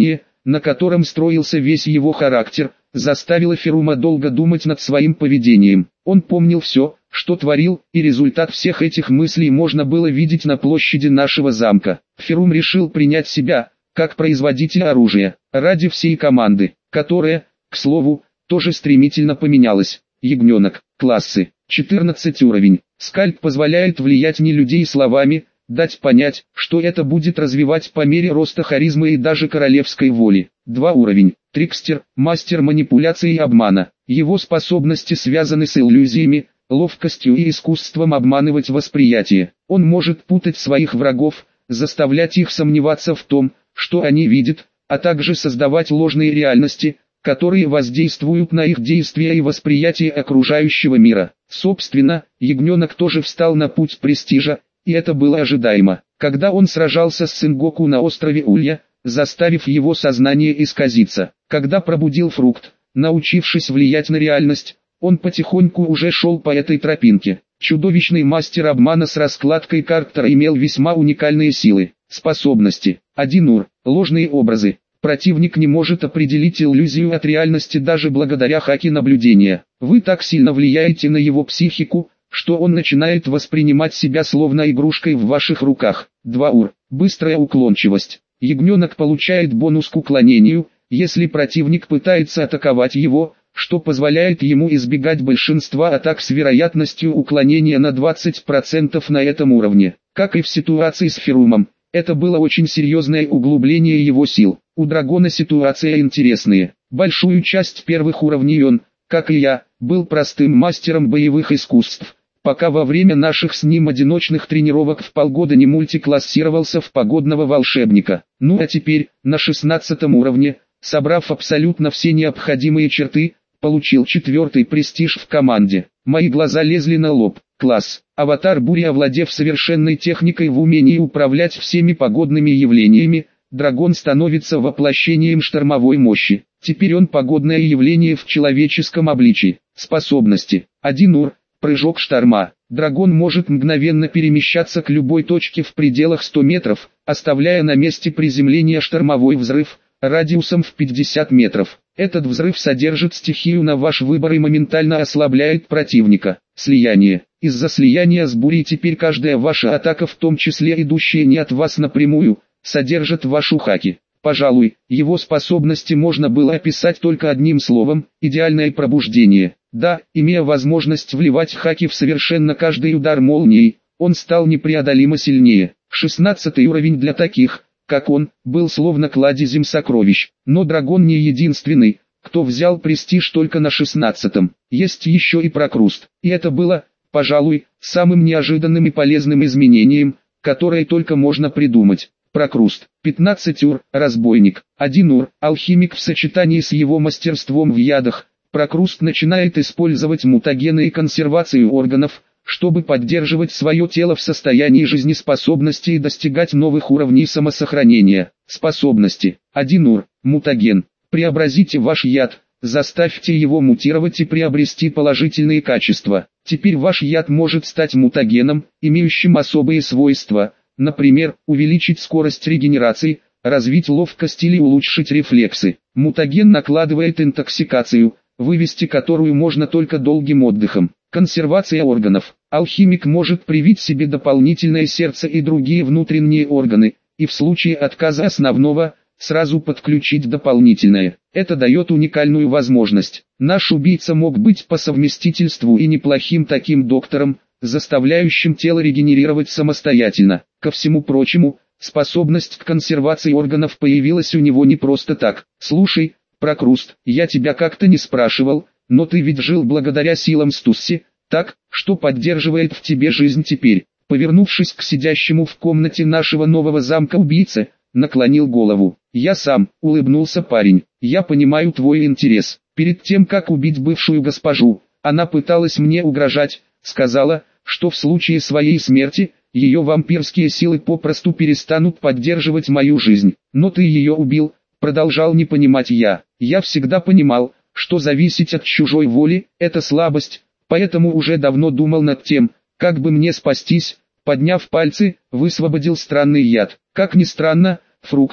на котором строился весь его характер, заставило Ферума долго думать над своим поведением. Он помнил все, что творил, и результат всех этих мыслей можно было видеть на площади нашего замка. Ферум решил принять себя, как производителя оружия, ради всей команды, которая, к слову, тоже стремительно поменялась. Ягненок, классы, четырнадцать уровень. Скальп позволяет влиять не людей словами, дать понять, что это будет развивать по мере роста харизмы и даже королевской воли. два уровень. Трикстер, мастер манипуляции и обмана. Его способности связаны с иллюзиями, ловкостью и искусством обманывать восприятие. Он может путать своих врагов, заставлять их сомневаться в том, что они видят, а также создавать ложные реальности, которые воздействуют на их действия и восприятие окружающего мира. Собственно, Ягненок тоже встал на путь престижа, и это было ожидаемо. Когда он сражался с Сенгоку на острове Улья, заставив его сознание исказиться. Когда пробудил фрукт, научившись влиять на реальность, он потихоньку уже шел по этой тропинке. Чудовищный мастер обмана с раскладкой Карктора имел весьма уникальные силы, способности. один ур, ложные образы. Противник не может определить иллюзию от реальности даже благодаря хаке наблюдения. Вы так сильно влияете на его психику, что он начинает воспринимать себя словно игрушкой в ваших руках. два ур, быстрая уклончивость. Ягненок получает бонус к уклонению, если противник пытается атаковать его, что позволяет ему избегать большинства атак с вероятностью уклонения на двадцать процентов на этом уровне. Как и в ситуации с Ферумом, это было очень серьезное углубление его сил. У дракона ситуация интересная. Большую часть первых уровней он, как и я, был простым мастером боевых искусств, пока во время наших с ним одиночных тренировок в полгода не мультиклассировался в погодного волшебника. Ну а теперь, на шестнадцатом уровне, собрав абсолютно все необходимые черты, получил четвертый престиж в команде. Мои глаза лезли на лоб. Класс. Аватар бури, овладев совершенной техникой в умении управлять всеми погодными явлениями, дракон становится воплощением штормовой мощи. Теперь он погодное явление в человеческом обличии. Способности. один ур. Прыжок шторма. Дракон может мгновенно перемещаться к любой точке в пределах ста метров, оставляя на месте приземления штормовой взрыв, радиусом в пятьдесят метров. Этот взрыв содержит стихию на ваш выбор и моментально ослабляет противника. Слияние. Из-за слияния с бурей теперь каждая ваша атака, в том числе идущая не от вас напрямую, содержит вашу хаки. Пожалуй, его способности можно было описать только одним словом – идеальное пробуждение. Да, имея возможность вливать хаки в совершенно каждый удар молнией, он стал непреодолимо сильнее. шестнадцатый уровень для таких, как он, был словно кладезем сокровищ. Но дракон не единственный, кто взял престиж только на шестнадцатом. Есть еще и прокруст. И это было, пожалуй, самым неожиданным и полезным изменением, которое только можно придумать. Прокруст. пятнадцать ур, разбойник. один ур, алхимик в сочетании с его мастерством в ядах. Прокруст начинает использовать мутагены и консервацию органов, чтобы поддерживать свое тело в состоянии жизнеспособности и достигать новых уровней самосохранения. Способности. один ур, мутаген. Преобразите ваш яд, заставьте его мутировать и приобрести положительные качества. Теперь ваш яд может стать мутагеном, имеющим особые свойства, например, увеличить скорость регенерации, развить ловкость или улучшить рефлексы. Мутаген накладывает интоксикацию, вывести которую можно только долгим отдыхом. Консервация органов. Алхимик может привить себе дополнительное сердце и другие внутренние органы, и в случае отказа основного, сразу подключить дополнительное. Это дает уникальную возможность. Наш убийца мог быть по совместительству и неплохим таким доктором, заставляющим тело регенерировать самостоятельно. Ко всему прочему, способность к консервации органов появилась у него не просто так. Слушай, Прокруст, я тебя как-то не спрашивал, но ты ведь жил благодаря силам Стусси, так, что поддерживает в тебе жизнь теперь. Повернувшись к сидящему в комнате нашего нового замка убийце, наклонил голову. Я сам, улыбнулся парень, я понимаю твой интерес. Перед тем как убить бывшую госпожу, она пыталась мне угрожать, сказала, что в случае своей смерти, ее вампирские силы попросту перестанут поддерживать мою жизнь. Но ты ее убил, продолжал не понимать я. Я всегда понимал, что зависеть от чужой воли – это слабость, поэтому уже давно думал над тем, как бы мне спастись. Подняв пальцы, высвободил странный яд. Как ни странно, фрукт,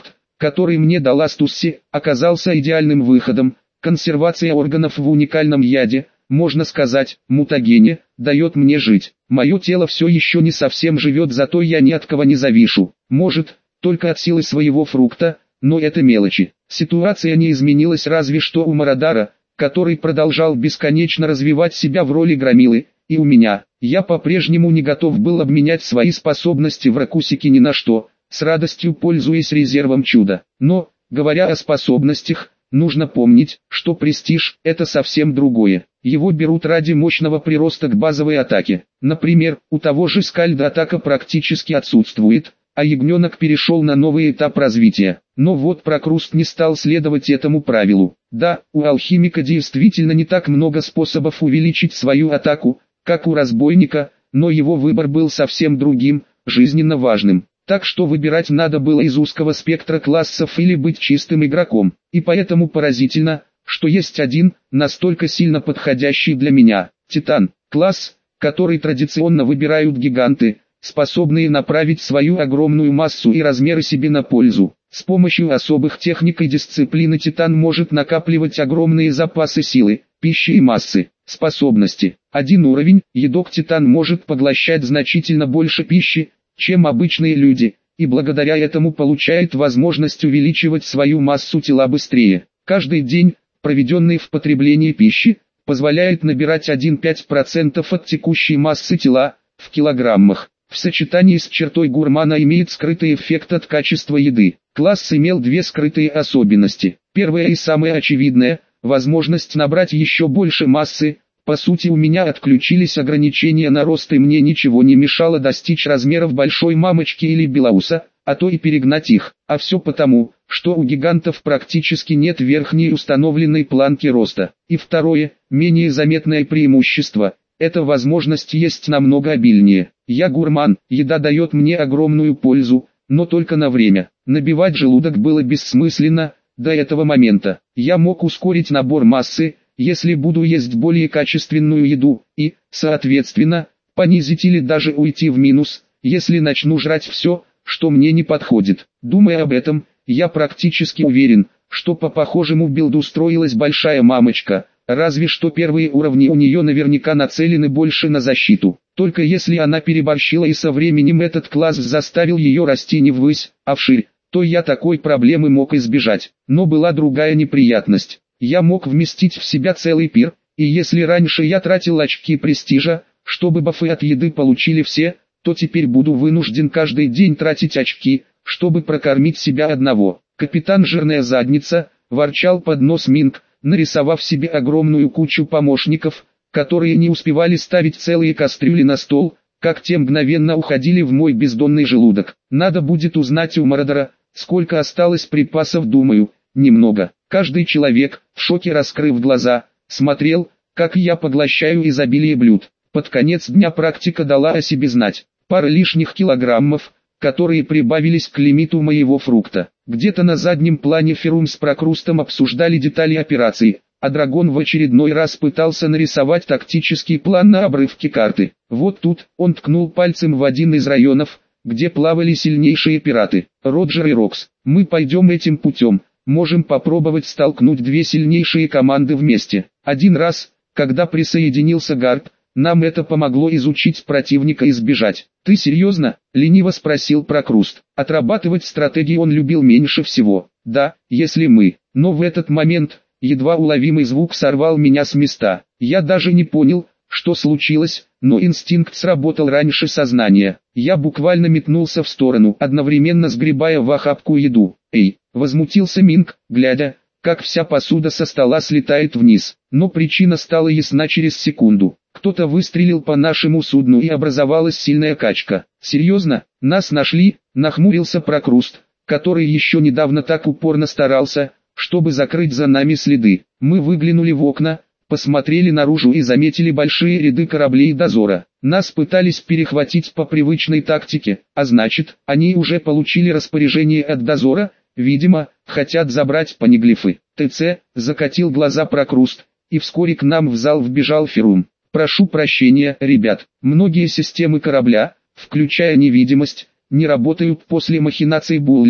который мне дала Стусси, оказался идеальным выходом. Консервация органов в уникальном яде, можно сказать, мутагене, дает мне жить. Мое тело все еще не совсем живет, зато я ни от кого не завишу. Может, только от силы своего фрукта, но это мелочи. Ситуация не изменилась разве что у Марадара, который продолжал бесконечно развивать себя в роли громилы, и у меня. Я по-прежнему не готов был обменять свои способности в Ракусике ни на что, с радостью пользуясь резервом чуда. Но, говоря о способностях, нужно помнить, что престиж – это совсем другое. Его берут ради мощного прироста к базовой атаке. Например, у того же Скальда атака практически отсутствует, а ягненок перешел на новый этап развития. Но вот Прокруст не стал следовать этому правилу. Да, у алхимика действительно не так много способов увеличить свою атаку, как у разбойника, но его выбор был совсем другим, жизненно важным. Так что выбирать надо было из узкого спектра классов или быть чистым игроком. И поэтому поразительно, что есть один, настолько сильно подходящий для меня, Титан, класс, который традиционно выбирают гиганты, способные направить свою огромную массу и размеры себе на пользу. С помощью особых техник и дисциплины Титан может накапливать огромные запасы силы, пищи и массы. Способности. Один уровень, едок Титан может поглощать значительно больше пищи, чем обычные люди, и благодаря этому получает возможность увеличивать свою массу тела быстрее. Каждый день, проведенный в потреблении пищи, позволяет набирать один целых пять десятых процента от текущей массы тела, в килограммах. В сочетании с чертой гурмана имеет скрытый эффект от качества еды. Класс имел две скрытые особенности. Первая и самая очевидная – возможность набрать еще больше массы. По сути, у меня отключились ограничения на рост, и мне ничего не мешало достичь размеров большой мамочки или белоуса, а то и перегнать их. А все потому, что у гигантов практически нет верхней установленной планки роста. И второе, менее заметное преимущество – эта возможность есть намного обильнее. Я гурман, еда дает мне огромную пользу, но только на время. Набивать желудок было бессмысленно до этого момента. Я мог ускорить набор массы, если буду есть более качественную еду, и, соответственно, понизить или даже уйти в минус, если начну жрать все, что мне не подходит. Думая об этом, я практически уверен, что по похожему билду строилась большая мамочка, разве что первые уровни у нее наверняка нацелены больше на защиту. Только если она переборщила и со временем этот класс заставил ее расти не ввысь, а вширь, то я такой проблемы мог избежать. Но была другая неприятность. Я мог вместить в себя целый пир, и если раньше я тратил очки престижа, чтобы бафы от еды получили все, то теперь буду вынужден каждый день тратить очки, чтобы прокормить себя одного. Капитан Жирная Задница, ворчал под нос Минг, нарисовав себе огромную кучу помощников, которые не успевали ставить целые кастрюли на стол, как те мгновенно уходили в мой бездонный желудок. Надо будет узнать у Марадара, сколько осталось припасов, думаю, немного. Каждый человек, в шоке раскрыв глаза, смотрел, как я поглощаю изобилие блюд. Под конец дня практика дала о себе знать. Пара лишних килограммов, которые прибавились к лимиту моего фрукта. Где-то на заднем плане Ферум с Прокрустом обсуждали детали операции, а Драгон в очередной раз пытался нарисовать тактический план на обрывке карты. Вот тут он ткнул пальцем в один из районов, где плавали сильнейшие пираты. Роджер и Рокс, мы пойдем этим путем. Можем попробовать столкнуть две сильнейшие команды вместе. Один раз, когда присоединился Гарп, нам это помогло изучить противника и сбежать. Ты серьезно? Лениво спросил Прокруст. Отрабатывать стратегии он любил меньше всего. Да, если мы. Но в этот момент, едва уловимый звук сорвал меня с места. Я даже не понял, что случилось, но инстинкт сработал раньше сознания. Я буквально метнулся в сторону, одновременно сгребая в охапку еду. Эй! Возмутился Минг, глядя, как вся посуда со стола слетает вниз. Но причина стала ясна через секунду. Кто-то выстрелил по нашему судну и образовалась сильная качка. Серьезно? Нас нашли? Нахмурился Прокруст, который еще недавно так упорно старался, чтобы закрыть за нами следы. Мы выглянули в окна, посмотрели наружу и заметили большие ряды кораблей дозора. Нас пытались перехватить по привычной тактике, а значит, они уже получили распоряжение от дозора. Видимо, хотят забрать понеглифы. ТЦ, закатил глаза Прокруст, и вскоре к нам в зал вбежал Ферум. Прошу прощения, ребят, многие системы корабля, включая невидимость, не работают после махинаций Буллита,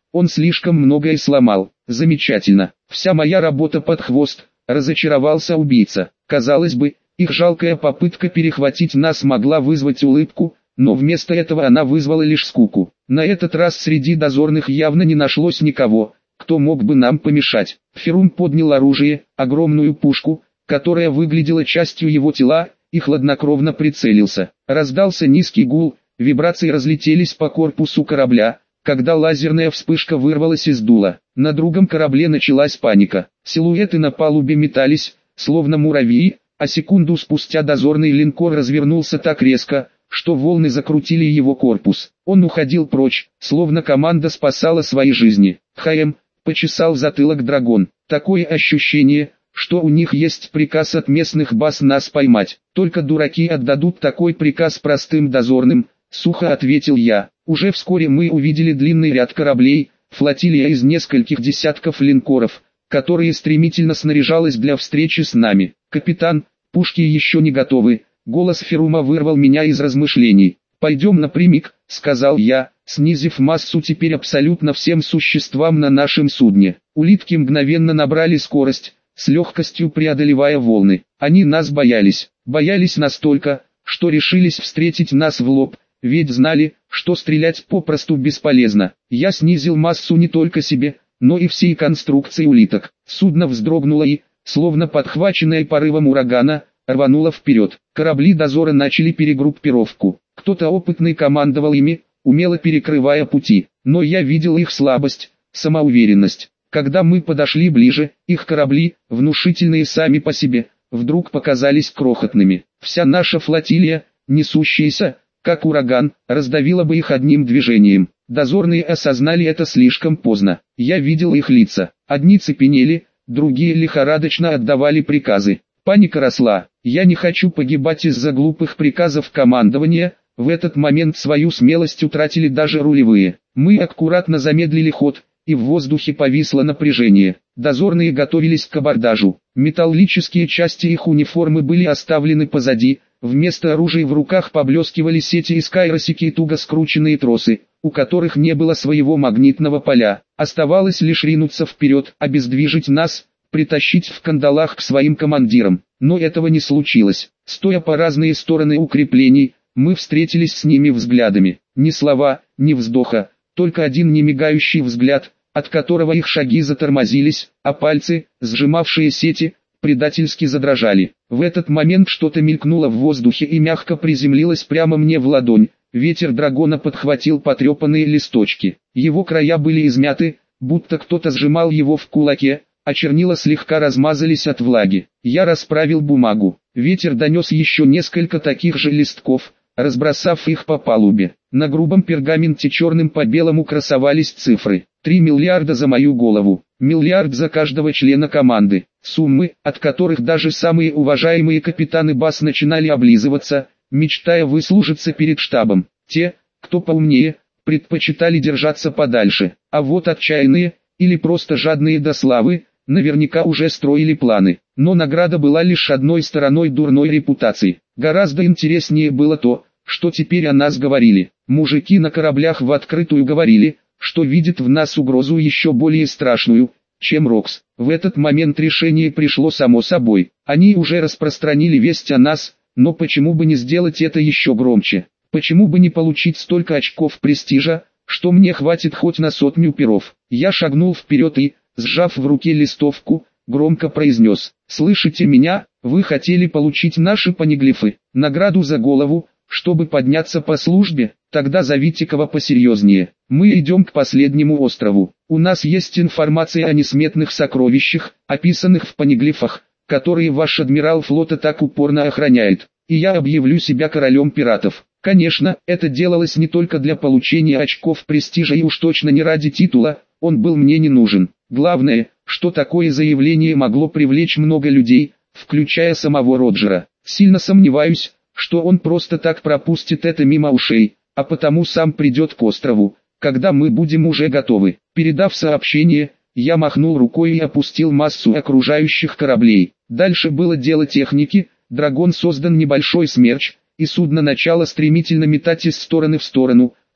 Он слишком многое сломал. Замечательно. Вся моя работа под хвост. Разочаровался убийца. Казалось бы, их жалкая попытка перехватить нас могла вызвать улыбку, но вместо этого она вызвала лишь скуку. На этот раз среди дозорных явно не нашлось никого, кто мог бы нам помешать. Ферум поднял оружие, огромную пушку, которая выглядела частью его тела, и хладнокровно прицелился. Раздался низкий гул, вибрации разлетелись по корпусу корабля, когда лазерная вспышка вырвалась из дула. На другом корабле началась паника. Силуэты на палубе метались, словно муравьи, а секунду спустя дозорный линкор развернулся так резко, что волны закрутили его корпус. Он уходил прочь, словно команда спасала свои жизни. ХМ, почесал затылок Драгон. Такое ощущение, что у них есть приказ от местных баз нас поймать. Только дураки отдадут такой приказ простым дозорным, сухо ответил я. Уже вскоре мы увидели длинный ряд кораблей, флотилия из нескольких десятков линкоров, которые стремительно снаряжалась для встречи с нами. «Капитан, пушки еще не готовы», голос Ферума вырвал меня из размышлений. «Пойдем напрямик», — сказал я, снизив массу теперь абсолютно всем существам на нашем судне. Улитки мгновенно набрали скорость, с легкостью преодолевая волны. Они нас боялись, боялись настолько, что решились встретить нас в лоб, ведь знали, что стрелять попросту бесполезно. Я снизил массу не только себе, но и всей конструкции улиток. Судно вздрогнуло и, словно подхваченное порывом урагана, рвануло вперед. Корабли дозора начали перегруппировку. Кто-то опытный командовал ими, умело перекрывая пути. Но я видел их слабость, самоуверенность. Когда мы подошли ближе, их корабли, внушительные сами по себе, вдруг показались крохотными. Вся наша флотилия, несущаяся, как ураган, раздавила бы их одним движением. Дозорные осознали это слишком поздно. Я видел их лица. Одни цепенели, другие лихорадочно отдавали приказы. Паника росла. Я не хочу погибать из-за глупых приказов командования. В этот момент свою смелость утратили даже рулевые. Мы аккуратно замедлили ход, и в воздухе повисло напряжение. Дозорные готовились к абордажу. Металлические части их униформы были оставлены позади. Вместо оружия в руках поблескивали сети и скайросики и туго скрученные тросы, у которых не было своего магнитного поля. Оставалось лишь ринуться вперед, обездвижить нас, притащить в кандалах к своим командирам. Но этого не случилось. Стоя по разные стороны укреплений, мы встретились с ними взглядами. Ни слова, ни вздоха, только один немигающий взгляд, от которого их шаги затормозились, а пальцы, сжимавшие сети, предательски задрожали. В этот момент что-то мелькнуло в воздухе и мягко приземлилось прямо мне в ладонь. Ветер дракона подхватил потрепанные листочки. Его края были измяты, будто кто-то сжимал его в кулаке, а чернила слегка размазались от влаги. Я расправил бумагу. Ветер донес еще несколько таких же листков, разбросав их по палубе. На грубом пергаменте черным по белому красовались цифры. Три миллиарда за мою голову. Миллиард за каждого члена команды. Суммы, от которых даже самые уважаемые капитаны баз начинали облизываться, мечтая выслужиться перед штабом. Те, кто поумнее, предпочитали держаться подальше. А вот отчаянные, или просто жадные до славы, наверняка уже строили планы. Но награда была лишь одной стороной дурной репутации. Гораздо интереснее было то, что теперь о нас говорили. Мужики на кораблях в открытую говорили, что видят в нас угрозу еще более страшную, чем Рокс. В этот момент решение пришло само собой. Они уже распространили весть о нас, но почему бы не сделать это еще громче? Почему бы не получить столько очков престижа, что мне хватит хоть на сотню перов? Я шагнул вперед и, сжав в руке листовку, громко произнес: «Слышите меня? Вы хотели получить наши понеглифы, награду за голову, чтобы подняться по службе? Тогда зовите кого посерьезнее. Мы идем к последнему острову. У нас есть информация о несметных сокровищах, описанных в понеглифах, которые ваш адмирал флота так упорно охраняет. И я объявлю себя королем пиратов». Конечно, это делалось не только для получения очков престижа и уж точно не ради титула, он был мне не нужен. Главное, что такое заявление могло привлечь много людей, включая самого Роджера. Сильно сомневаюсь, что он просто так пропустит это мимо ушей, а потому сам придет к острову, когда мы будем уже готовы. Передав сообщение, я махнул рукой и опустил массу окружающих кораблей. Дальше было дело техники. Драгон создан небольшой смерч, и судно начало стремительно метать из стороны в сторону,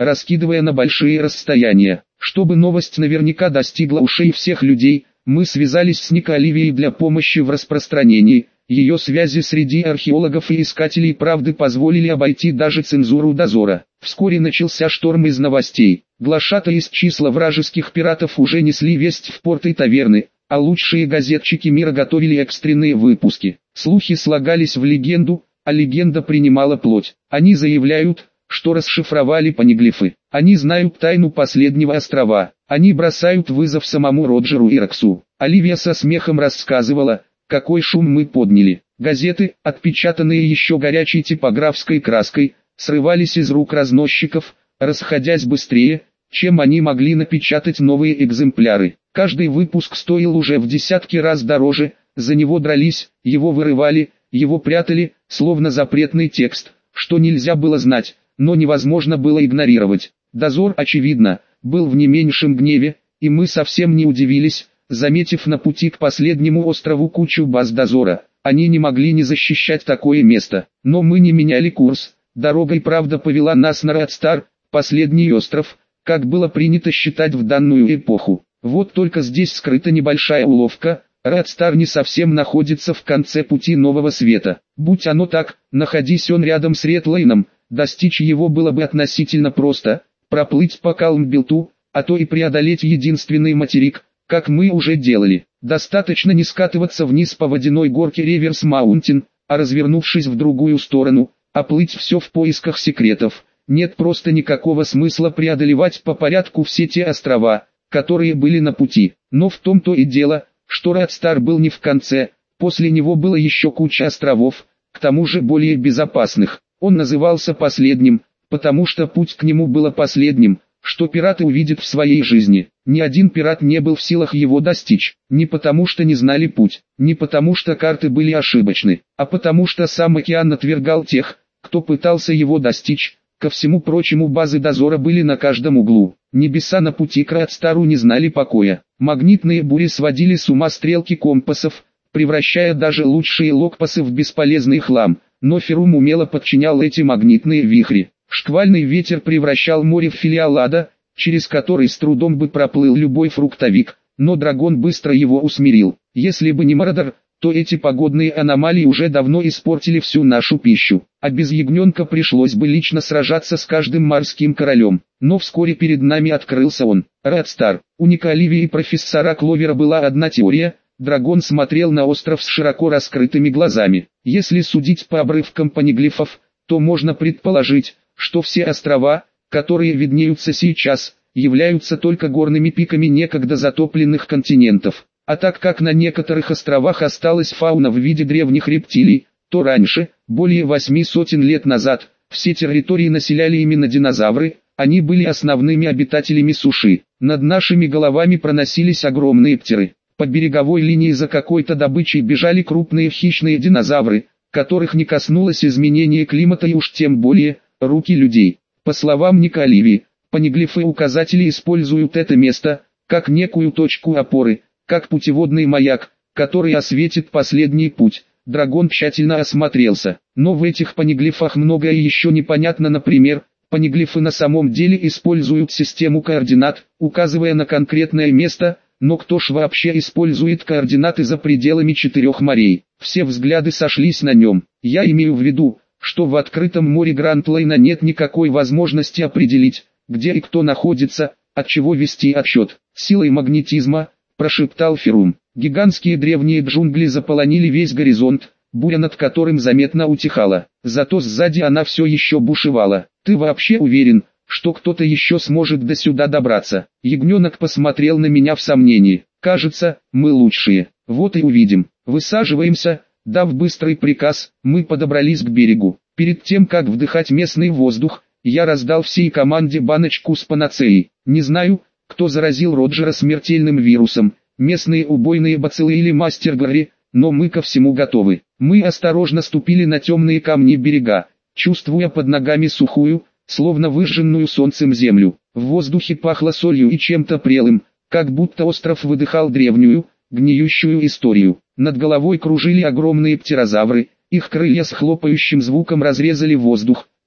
раскидывая на большие расстояния. Чтобы новость наверняка достигла ушей всех людей, мы связались с Ник Оливией для помощи в распространении. Ее связи среди археологов и искателей правды позволили обойти даже цензуру дозора. Вскоре начался шторм из новостей. Глашатаи из числа вражеских пиратов уже несли весть в порты и таверны, а лучшие газетчики мира готовили экстренные выпуски. Слухи слагались в легенду, а легенда принимала плоть. Они заявляют, что расшифровали понеглифы. Они знают тайну последнего острова. Они бросают вызов самому Роджеру Ираксу. Оливия со смехом рассказывала, какой шум мы подняли. Газеты, отпечатанные еще горячей типографской краской, срывались из рук разносчиков, расходясь быстрее, чем они могли напечатать новые экземпляры. Каждый выпуск стоил уже в десятки раз дороже, за него дрались, его вырывали, его прятали, словно запретный текст, что нельзя было знать, но невозможно было игнорировать. Дозор, очевидно, был в не меньшем гневе, и мы совсем не удивились, заметив на пути к последнему острову кучу баз дозора. Они не могли не защищать такое место, но мы не меняли курс. Дорога и правда повела нас на Редстар, последний остров, как было принято считать в данную эпоху. Вот только здесь скрыта небольшая уловка. Редстар не совсем находится в конце пути Нового Света. Будь оно так, находись он рядом с Редлейном, достичь его было бы относительно просто, проплыть по Калмбилту, а то и преодолеть единственный материк, как мы уже делали. Достаточно не скатываться вниз по водяной горке Реверс Маунтин, а развернувшись в другую сторону, оплыть все в поисках секретов. Нет просто никакого смысла преодолевать по порядку все те острова, которые были на пути. Но в том-то и дело, что Редстар был не в конце, после него было еще куча островов, к тому же более безопасных. Он назывался последним, потому что путь к нему было последним, что пираты увидят в своей жизни. Ни один пират не был в силах его достичь, не потому что не знали путь, не потому что карты были ошибочны, а потому что сам океан отвергал тех, кто пытался его достичь. Ко всему прочему, базы дозора были на каждом углу. Небеса на пути к Редстару не знали покоя. Магнитные бури сводили с ума стрелки компасов, превращая даже лучшие локпасы в бесполезный хлам. Но Ферум умело подчинял эти магнитные вихри. Шквальный ветер превращал море в филиал ада, через который с трудом бы проплыл любой фруктовик, но дракон быстро его усмирил. Если бы не Мордор, то эти погодные аномалии уже давно испортили всю нашу пищу, а без ягненка пришлось бы лично сражаться с каждым морским королем. Но вскоре перед нами открылся он, Редстар. У Ника Оливии и профессора Кловера была одна теория. Дракон смотрел на остров с широко раскрытыми глазами. Если судить по обрывкам понеглифов, то можно предположить, что все острова, которые виднеются сейчас, являются только горными пиками некогда затопленных континентов. А так как на некоторых островах осталась фауна в виде древних рептилий, то раньше, более восьми сотен лет назад, все территории населяли именно динозавры, они были основными обитателями суши. Над нашими головами проносились огромные птеры. По береговой линии за какой-то добычей бежали крупные хищные динозавры, которых не коснулось изменение климата и уж тем более, руки людей. По словам Ника Оливии, понеглифы-указатели используют это место, как некую точку опоры, как путеводный маяк, который осветит последний путь. Дракон тщательно осмотрелся, но в этих понеглифах многое еще непонятно. Например, понеглифы на самом деле используют систему координат, указывая на конкретное место, но кто ж вообще использует координаты за пределами четырех морей? Все взгляды сошлись на нем. Я имею в виду, что в открытом море Гранд-Лейна нет никакой возможности определить, где и кто находится, от чего вести отсчет. Силой магнетизма, прошептал Ферум. Гигантские древние джунгли заполонили весь горизонт, буря над которым заметно утихала. Зато сзади она все еще бушевала. Ты вообще уверен, что кто-то еще сможет до сюда добраться? Ягненок посмотрел на меня в сомнении. Кажется, мы лучшие. Вот и увидим. Высаживаемся. Дав быстрый приказ, мы подобрались к берегу. Перед тем, как вдыхать местный воздух, я раздал всей команде баночку с панацеей. Не знаю, кто заразил Роджера смертельным вирусом, местные убойные бациллы или мастер Гарри, но мы ко всему готовы. Мы осторожно ступили на темные камни берега, чувствуя под ногами сухую, словно выжженную солнцем землю. В воздухе пахло солью и чем-то прелым, как будто остров выдыхал древнюю, гниющую историю. Над головой кружили огромные птерозавры, их крылья с хлопающим звуком разрезали воздух,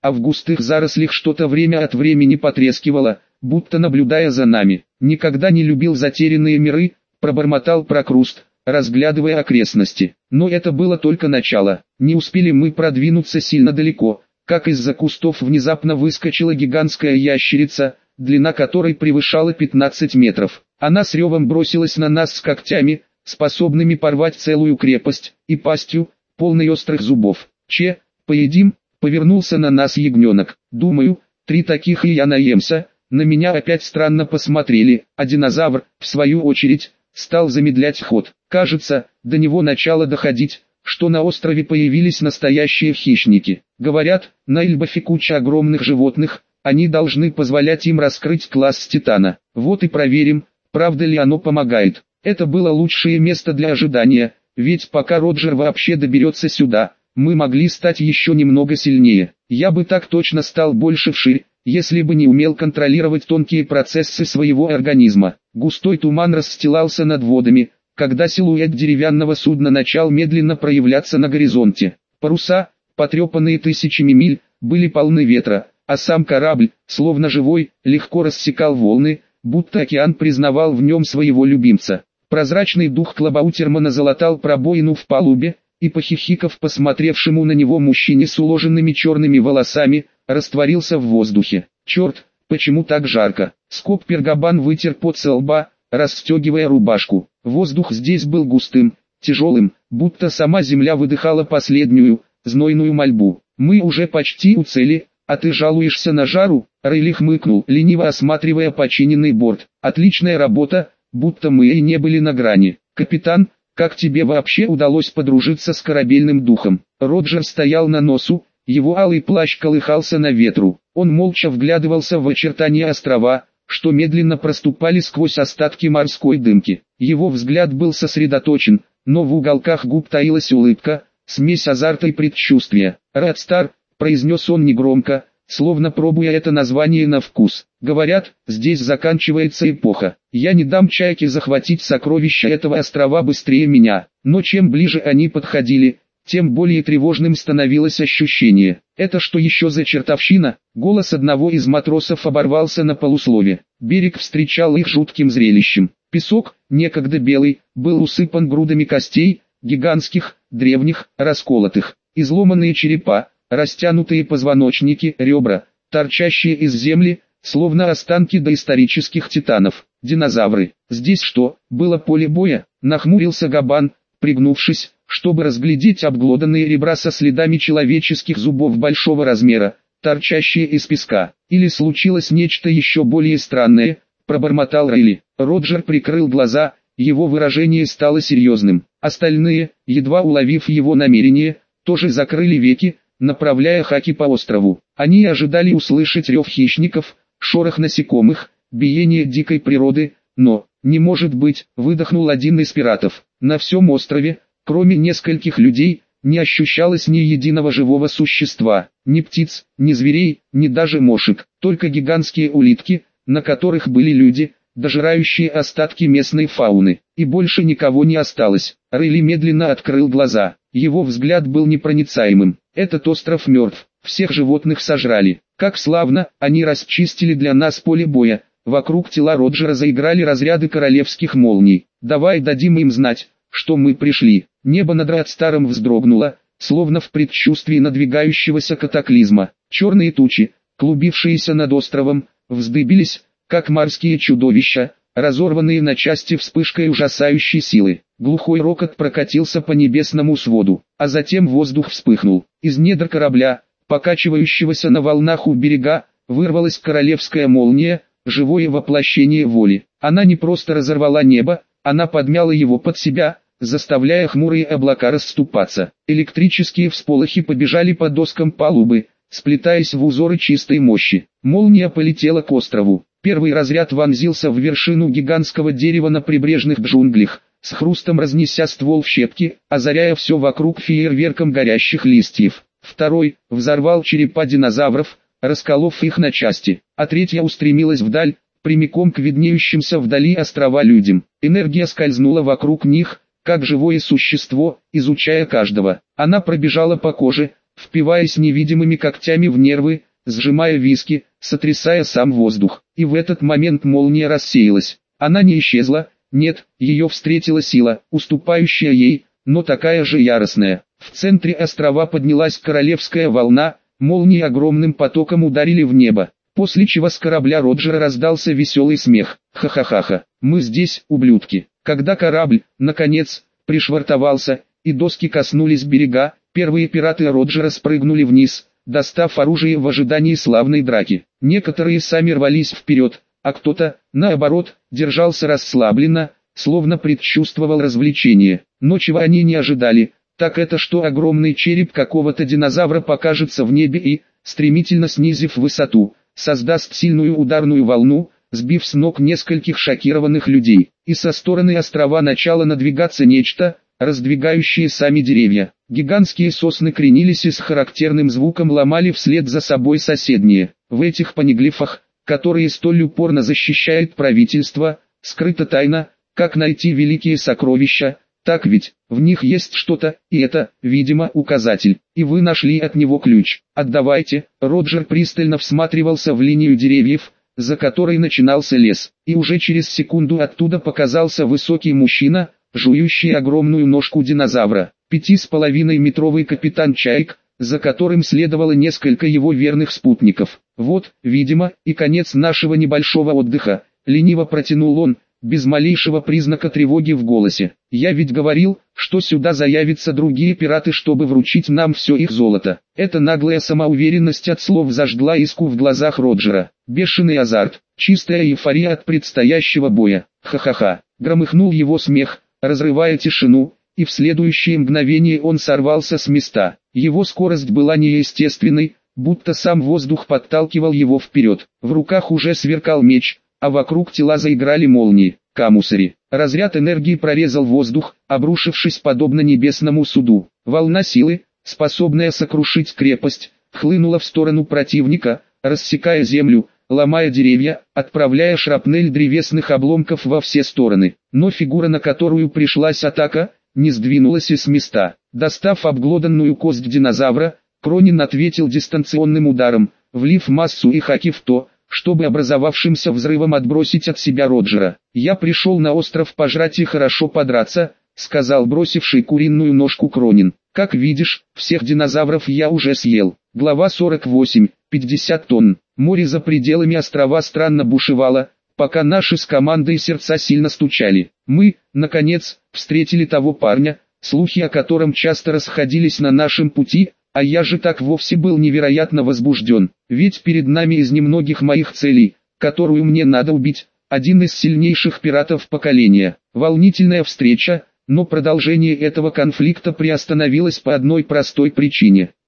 а в густых зарослях что-то время от времени потрескивало, будто наблюдая за нами. «Никогда не любил затерянные миры», — пробормотал Прокруст, разглядывая окрестности. Но это было только начало. Не успели мы продвинуться сильно далеко, как из-за кустов внезапно выскочила гигантская ящерица, длина которой превышала пятнадцать метров. Она с ревом бросилась на нас с когтями, способными порвать целую крепость, и пастью, полной острых зубов. «Че, поедим?» — повернулся на нас ягненок. «Думаю, три таких и я наемся». На меня опять странно посмотрели, а динозавр, в свою очередь, стал замедлять ход. Кажется, до него начало доходить, что на острове появились настоящие хищники. Говорят, на Эльбафе куча огромных животных, они должны позволять им раскрыть класс Титана. Вот и проверим, правда ли оно помогает. Это было лучшее место для ожидания, ведь пока Роджер вообще доберется сюда, мы могли стать еще немного сильнее. Я бы так точно стал больше вширь, если бы не умел контролировать тонкие процессы своего организма. Густой туман расстилался над водами, когда силуэт деревянного судна начал медленно проявляться на горизонте. Паруса, потрепанные тысячами миль, были полны ветра, а сам корабль, словно живой, легко рассекал волны, будто океан признавал в нем своего любимца. Прозрачный дух Клабаутермана залатал пробоину в палубе, и похихиков посмотревшему на него мужчине с уложенными черными волосами, растворился в воздухе. «Черт, почему так жарко?» Скоп Пергабан вытер пот со лба, расстегивая рубашку. Воздух здесь был густым, тяжелым, будто сама земля выдыхала последнюю, знойную мольбу. «Мы уже почти у цели, а ты жалуешься на жару?» Рейли хмыкнул, лениво осматривая починенный борт. «Отличная работа, будто мы и не были на грани. Капитан, как тебе вообще удалось подружиться с корабельным духом?» Роджер стоял на носу, его алый плащ колыхался на ветру. Он молча вглядывался в очертания острова, что медленно проступали сквозь остатки морской дымки. Его взгляд был сосредоточен, но в уголках губ таилась улыбка, смесь азарта и предчувствия. «Редстар», — произнес он негромко, словно пробуя это название на вкус. «Говорят, здесь заканчивается эпоха. Я не дам чайке захватить сокровища этого острова быстрее меня». Но чем ближе они подходили, тем более тревожным становилось ощущение. «Это что еще за чертовщина?» Голос одного из матросов оборвался на полуслове. Берег встречал их жутким зрелищем. Песок, некогда белый, был усыпан грудами костей, гигантских, древних, расколотых. Изломанные черепа, растянутые позвоночники, ребра, торчащие из земли, словно останки доисторических титанов. Динозавры. «Здесь что, было поле боя?» Нахмурился Габан, пригнувшись, чтобы разглядеть обглоданные ребра со следами человеческих зубов большого размера, торчащие из песка. «Или случилось нечто еще более странное?» — пробормотал Рейли. Роджер прикрыл глаза, его выражение стало серьезным. Остальные, едва уловив его намерение, тоже закрыли веки, направляя хаки по острову. Они ожидали услышать рев хищников, шорох насекомых, биение дикой природы, но, не может быть, выдохнул один из пиратов. На всем острове, кроме нескольких людей, не ощущалось ни единого живого существа, ни птиц, ни зверей, ни даже мошек, только гигантские улитки, на которых были люди, дожирающие остатки местной фауны, и больше никого не осталось. Рейли медленно открыл глаза, его взгляд был непроницаемым. «Этот остров мертв, всех животных сожрали. Как славно, они расчистили для нас поле боя». Вокруг тела Роджера заиграли разряды королевских молний. «Давай дадим им знать, что мы пришли». Небо над Редстаром вздрогнуло, словно в предчувствии надвигающегося катаклизма. Черные тучи, клубившиеся над островом, вздыбились, как морские чудовища, разорванные на части вспышкой ужасающей силы. Глухой рокот прокатился по небесному своду, а затем воздух вспыхнул. Из недр корабля, покачивающегося на волнах у берега, вырвалась королевская молния, живое воплощение воли. Она не просто разорвала небо, она подмяла его под себя, заставляя хмурые облака расступаться. Электрические всполохи побежали по доскам палубы, сплетаясь в узоры чистой мощи. Молния полетела к острову. Первый разряд вонзился в вершину гигантского дерева на прибрежных джунглях, с хрустом разнеся ствол в щепки, озаряя все вокруг фейерверком горящих листьев. Второй взорвал черепа динозавров, расколов их на части, а третья устремилась вдаль, прямиком к виднеющимся вдали острова людям. Энергия скользнула вокруг них, как живое существо, изучая каждого. Она пробежала по коже, впиваясь невидимыми когтями в нервы, сжимая виски, сотрясая сам воздух. И в этот момент молния рассеялась. Она не исчезла, нет, ее встретила сила, уступающая ей, но такая же яростная. В центре острова поднялась королевская волна, молнии огромным потоком ударили в небо. После чего с корабля Роджера раздался веселый смех. Ха-ха-ха-ха, мы здесь, ублюдки. Когда корабль, наконец, пришвартовался, и доски коснулись берега, первые пираты Роджера спрыгнули вниз, достав оружие в ожидании славной драки. Некоторые сами рвались вперед, а кто-то, наоборот, держался расслабленно, словно предчувствовал развлечение. Но чего они не ожидали, так это что огромный череп какого-то динозавра покажется в небе и, стремительно снизив высоту, создаст сильную ударную волну, сбив с ног нескольких шокированных людей. И со стороны острова начало надвигаться нечто, раздвигающие сами деревья. Гигантские сосны кренились и с характерным звуком ломали вслед за собой соседние. В этих панеглифах, которые столь упорно защищает правительство, скрыта тайна, как найти великие сокровища, так ведь, в них есть что-то, и это, видимо, указатель, и вы нашли от него ключ. Отдавайте. Роджер пристально всматривался в линию деревьев, за которой начинался лес, и уже через секунду оттуда показался высокий мужчина, жующий огромную ножку динозавра. Пяти с половиной метровый капитан Чайк, за которым следовало несколько его верных спутников. Вот, видимо, и конец нашего небольшого отдыха, лениво протянул он, без малейшего признака тревоги в голосе. Я ведь говорил, что сюда заявятся другие пираты, чтобы вручить нам все их золото. Эта наглая самоуверенность от слов зажгла искру в глазах Роджера. Бешеный азарт, чистая эйфория от предстоящего боя. Ха-ха-ха. Громыхнул его смех, разрывая тишину, и в следующее мгновение он сорвался с места. Его скорость была неестественной, будто сам воздух подталкивал его вперед. В руках уже сверкал меч, а вокруг тела заиграли молнии. Камусари. Разряд энергии прорезал воздух, обрушившись подобно небесному суду. Волна силы, способная сокрушить крепость, хлынула в сторону противника, рассекая землю, ломая деревья, отправляя шрапнель древесных обломков во все стороны. Но фигура, на которую пришлась атака, не сдвинулась и с места. Достав обглоданную кость динозавра, Кронин ответил дистанционным ударом, влив массу и хаки в то, чтобы образовавшимся взрывом отбросить от себя Роджера. «Я пришел на остров пожрать и хорошо подраться», — сказал бросивший куриную ножку Кронин. «Как видишь, всех динозавров я уже съел». Глава сорок восемь. пятьдесят тонн. Море за пределами острова странно бушевало, пока наши с командой сердца сильно стучали. Мы, наконец, встретили того парня, слухи о котором часто расходились на нашем пути, а я же так вовсе был невероятно возбужден. Ведь перед нами из немногих моих целей, которую мне надо убить, один из сильнейших пиратов поколения. Волнительная встреча, но продолжение этого конфликта приостановилось по одной простой причине.